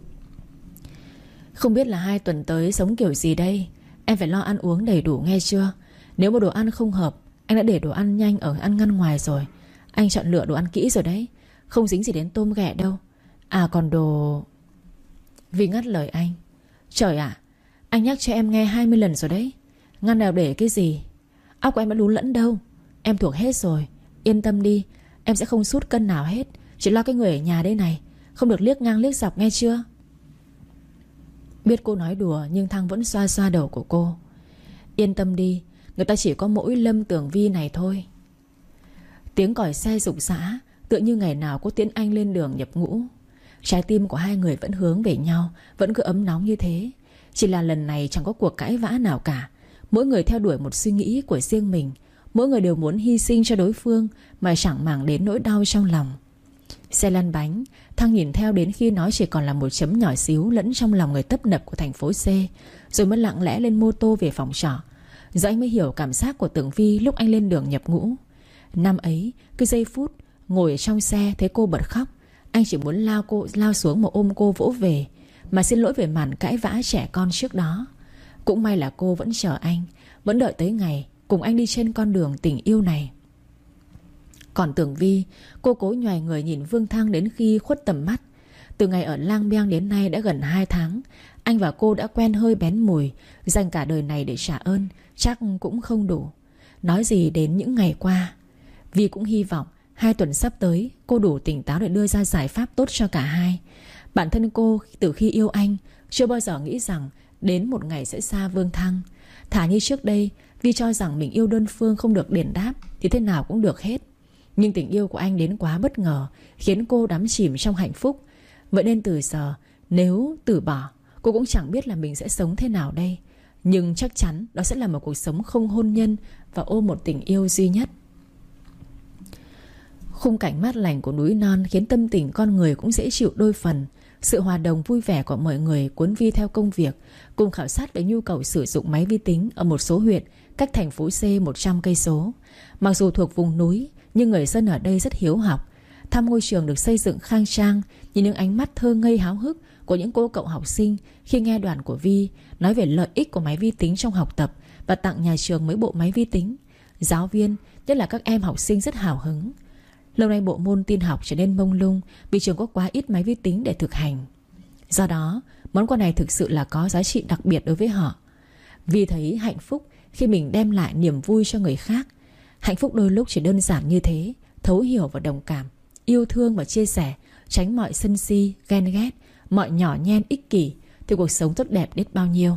Không biết là hai tuần tới sống kiểu gì đây. Em phải lo ăn uống đầy đủ nghe chưa? Nếu mà đồ ăn không hợp, anh đã để đồ ăn nhanh ở ăn ngăn ngoài rồi. Anh chọn lựa đồ ăn kỹ rồi đấy, không dính gì đến tôm ghẹ đâu. À còn đồ... Vi ngắt lời anh. Trời ạ, anh nhắc cho em nghe hai mươi lần rồi đấy. Ngăn nào để cái gì? Óc của em đã lún lẫn đâu. Em thuộc hết rồi. Yên tâm đi, em sẽ không sút cân nào hết. Chỉ lo cái người ở nhà đây này, không được liếc ngang liếc dọc nghe chưa? Biết cô nói đùa, nhưng Thăng vẫn xoa xoa đầu của cô. Yên tâm đi, người ta chỉ có mỗi Lâm Tường Vi này thôi. Tiếng còi xe rục rã, tựa như ngày nào cô tiễn anh lên đường nhập ngũ. Trái tim của hai người vẫn hướng về nhau, vẫn cứ ấm nóng như thế. Chỉ là lần này chẳng có cuộc cãi vã nào cả. Mỗi người theo đuổi một suy nghĩ của riêng mình. Mỗi người đều muốn hy sinh cho đối phương, mà chẳng màng đến nỗi đau trong lòng. Xe lăn bánh, Thăng nhìn theo đến khi nó chỉ còn là một chấm nhỏ xíu lẫn trong lòng người tấp nập của thành phố C, rồi mới lặng lẽ lên mô tô về phòng trọ. Giờ anh mới hiểu cảm giác của Tưởng Vi lúc anh lên đường nhập ngũ. Năm ấy, cái giây phút ngồi ở trong xe thấy cô bật khóc, anh chỉ muốn lao cô lao xuống mà ôm cô vỗ về, mà xin lỗi về màn cãi vã trẻ con trước đó. Cũng may là cô vẫn chờ anh, vẫn đợi tới ngày cùng anh đi trên con đường tình yêu này. Còn Tưởng Vi, cô cố nhoài người nhìn Vương Thăng đến khi khuất tầm mắt. Từ ngày ở Lang Biang đến nay đã gần hai tháng. Anh và cô đã quen hơi bén mùi. Dành cả đời này để trả ơn chắc cũng không đủ. Nói gì đến những ngày qua. Vi cũng hy vọng hai tuần sắp tới cô đủ tỉnh táo để đưa ra giải pháp tốt cho cả hai. Bản thân cô từ khi yêu anh chưa bao giờ nghĩ rằng đến một ngày sẽ xa Vương Thăng. Thả như trước đây, Vi cho rằng mình yêu đơn phương không được đền đáp thì thế nào cũng được hết. Nhưng tình yêu của anh đến quá bất ngờ, khiến cô đắm chìm trong hạnh phúc. Vậy nên từ giờ, nếu từ bỏ, cô cũng chẳng biết là mình sẽ sống thế nào đây. Nhưng chắc chắn đó sẽ là một cuộc sống không hôn nhân và ôm một tình yêu duy nhất. Khung cảnh mát lành của núi non khiến tâm tình con người cũng dễ chịu đôi phần. Sự hòa đồng vui vẻ của mọi người cuốn Vi theo công việc, cùng khảo sát về nhu cầu sử dụng máy vi tính ở một số huyện cách thành phố C một trăm cây số. Mặc dù thuộc vùng núi, nhưng người dân ở đây rất hiếu học. Thăm ngôi trường được xây dựng khang trang, nhìn những ánh mắt thơ ngây háo hức của những cô cậu học sinh khi nghe đoàn của Vi nói về lợi ích của máy vi tính trong học tập và tặng nhà trường mấy bộ máy vi tính. Giáo viên, nhất là các em học sinh rất hào hứng. Lâu nay bộ môn tin học trở nên mông lung vì trường có quá ít máy vi tính để thực hành. Do đó, món quà này thực sự là có giá trị đặc biệt đối với họ. Vi thấy hạnh phúc khi mình đem lại niềm vui cho người khác. Hạnh phúc đôi lúc chỉ đơn giản như thế, thấu hiểu và đồng cảm, yêu thương và chia sẻ, tránh mọi sân si, ghen ghét, mọi nhỏ nhen ích kỷ, thì cuộc sống tốt đẹp biết bao nhiêu.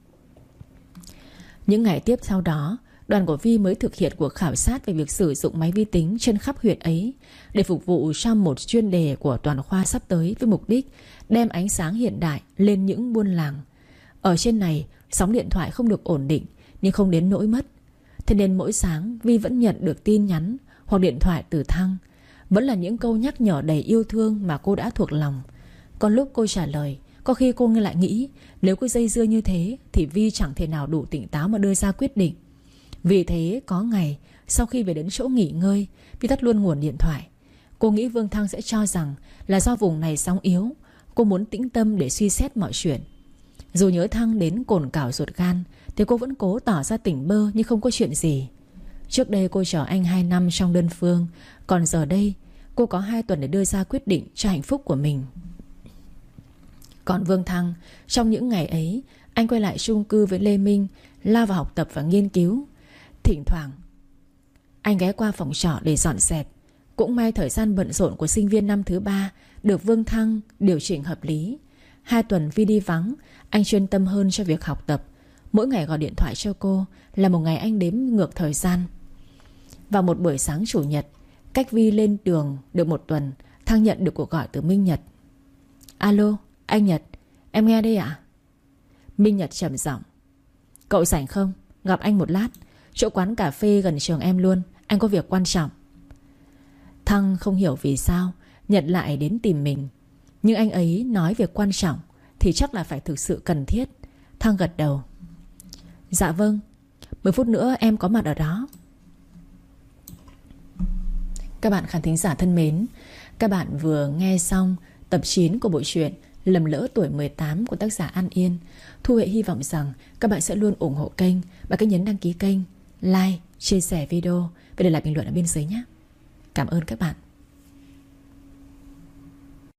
Những ngày tiếp sau đó, đoàn của Vi mới thực hiện cuộc khảo sát về việc sử dụng máy vi tính trên khắp huyện ấy để phục vụ cho một chuyên đề của toàn khoa sắp tới, với mục đích đem ánh sáng hiện đại lên những buôn làng. Ở trên này, sóng điện thoại không được ổn định, nhưng không đến nỗi mất. Thế nên mỗi sáng Vi vẫn nhận được tin nhắn hoặc điện thoại từ Thăng. Vẫn là những câu nhắc nhở đầy yêu thương mà cô đã thuộc lòng. Có lúc cô trả lời, có khi cô lại nghĩ nếu cứ dây dưa như thế thì Vi chẳng thể nào đủ tỉnh táo mà đưa ra quyết định. Vì thế có ngày sau khi về đến chỗ nghỉ ngơi, Vi tắt luôn nguồn điện thoại. Cô nghĩ Vương Thăng sẽ cho rằng là do vùng này sóng yếu. Cô muốn tĩnh tâm để suy xét mọi chuyện. Dù nhớ Thăng đến cồn cào ruột gan thì cô vẫn cố tỏ ra tỉnh bơ như không có chuyện gì. Trước đây cô chờ anh hai năm trong đơn phương, còn giờ đây cô có hai tuần để đưa ra quyết định cho hạnh phúc của mình. Còn Vương Thăng, trong những ngày ấy, anh quay lại chung cư với Lê Minh, lao vào học tập và nghiên cứu. Thỉnh thoảng anh ghé qua phòng trọ để dọn dẹp. Cũng may thời gian bận rộn của sinh viên năm thứ ba được Vương Thăng điều chỉnh hợp lý. Hai tuần Vi đi vắng, anh chuyên tâm hơn cho việc học tập. Mỗi ngày gọi điện thoại cho cô là một ngày anh đếm ngược thời gian. Vào một buổi sáng chủ nhật, cách Vi lên đường được một tuần, Thăng nhận được cuộc gọi từ Minh Nhật. Alo, anh Nhật, em nghe đây ạ. Minh Nhật trầm giọng. Cậu rảnh không? Gặp anh một lát. Chỗ quán cà phê gần trường em luôn. Anh có việc quan trọng. Thăng không hiểu vì sao Nhật lại đến tìm mình. Nhưng anh ấy nói việc quan trọng thì chắc là phải thực sự cần thiết. Thăng gật đầu. Dạ vâng, mười phút nữa em có mặt ở đó. Các bạn khán thính giả thân mến, các bạn vừa nghe xong tập chín của bộ truyện Lầm lỡ tuổi mười tám của tác giả An Yên. Thu Hệ hy vọng rằng các bạn sẽ luôn ủng hộ kênh bằng cách nhấn đăng ký kênh, like, chia sẻ video và để lại bình luận ở bên dưới nhé. Cảm ơn các bạn.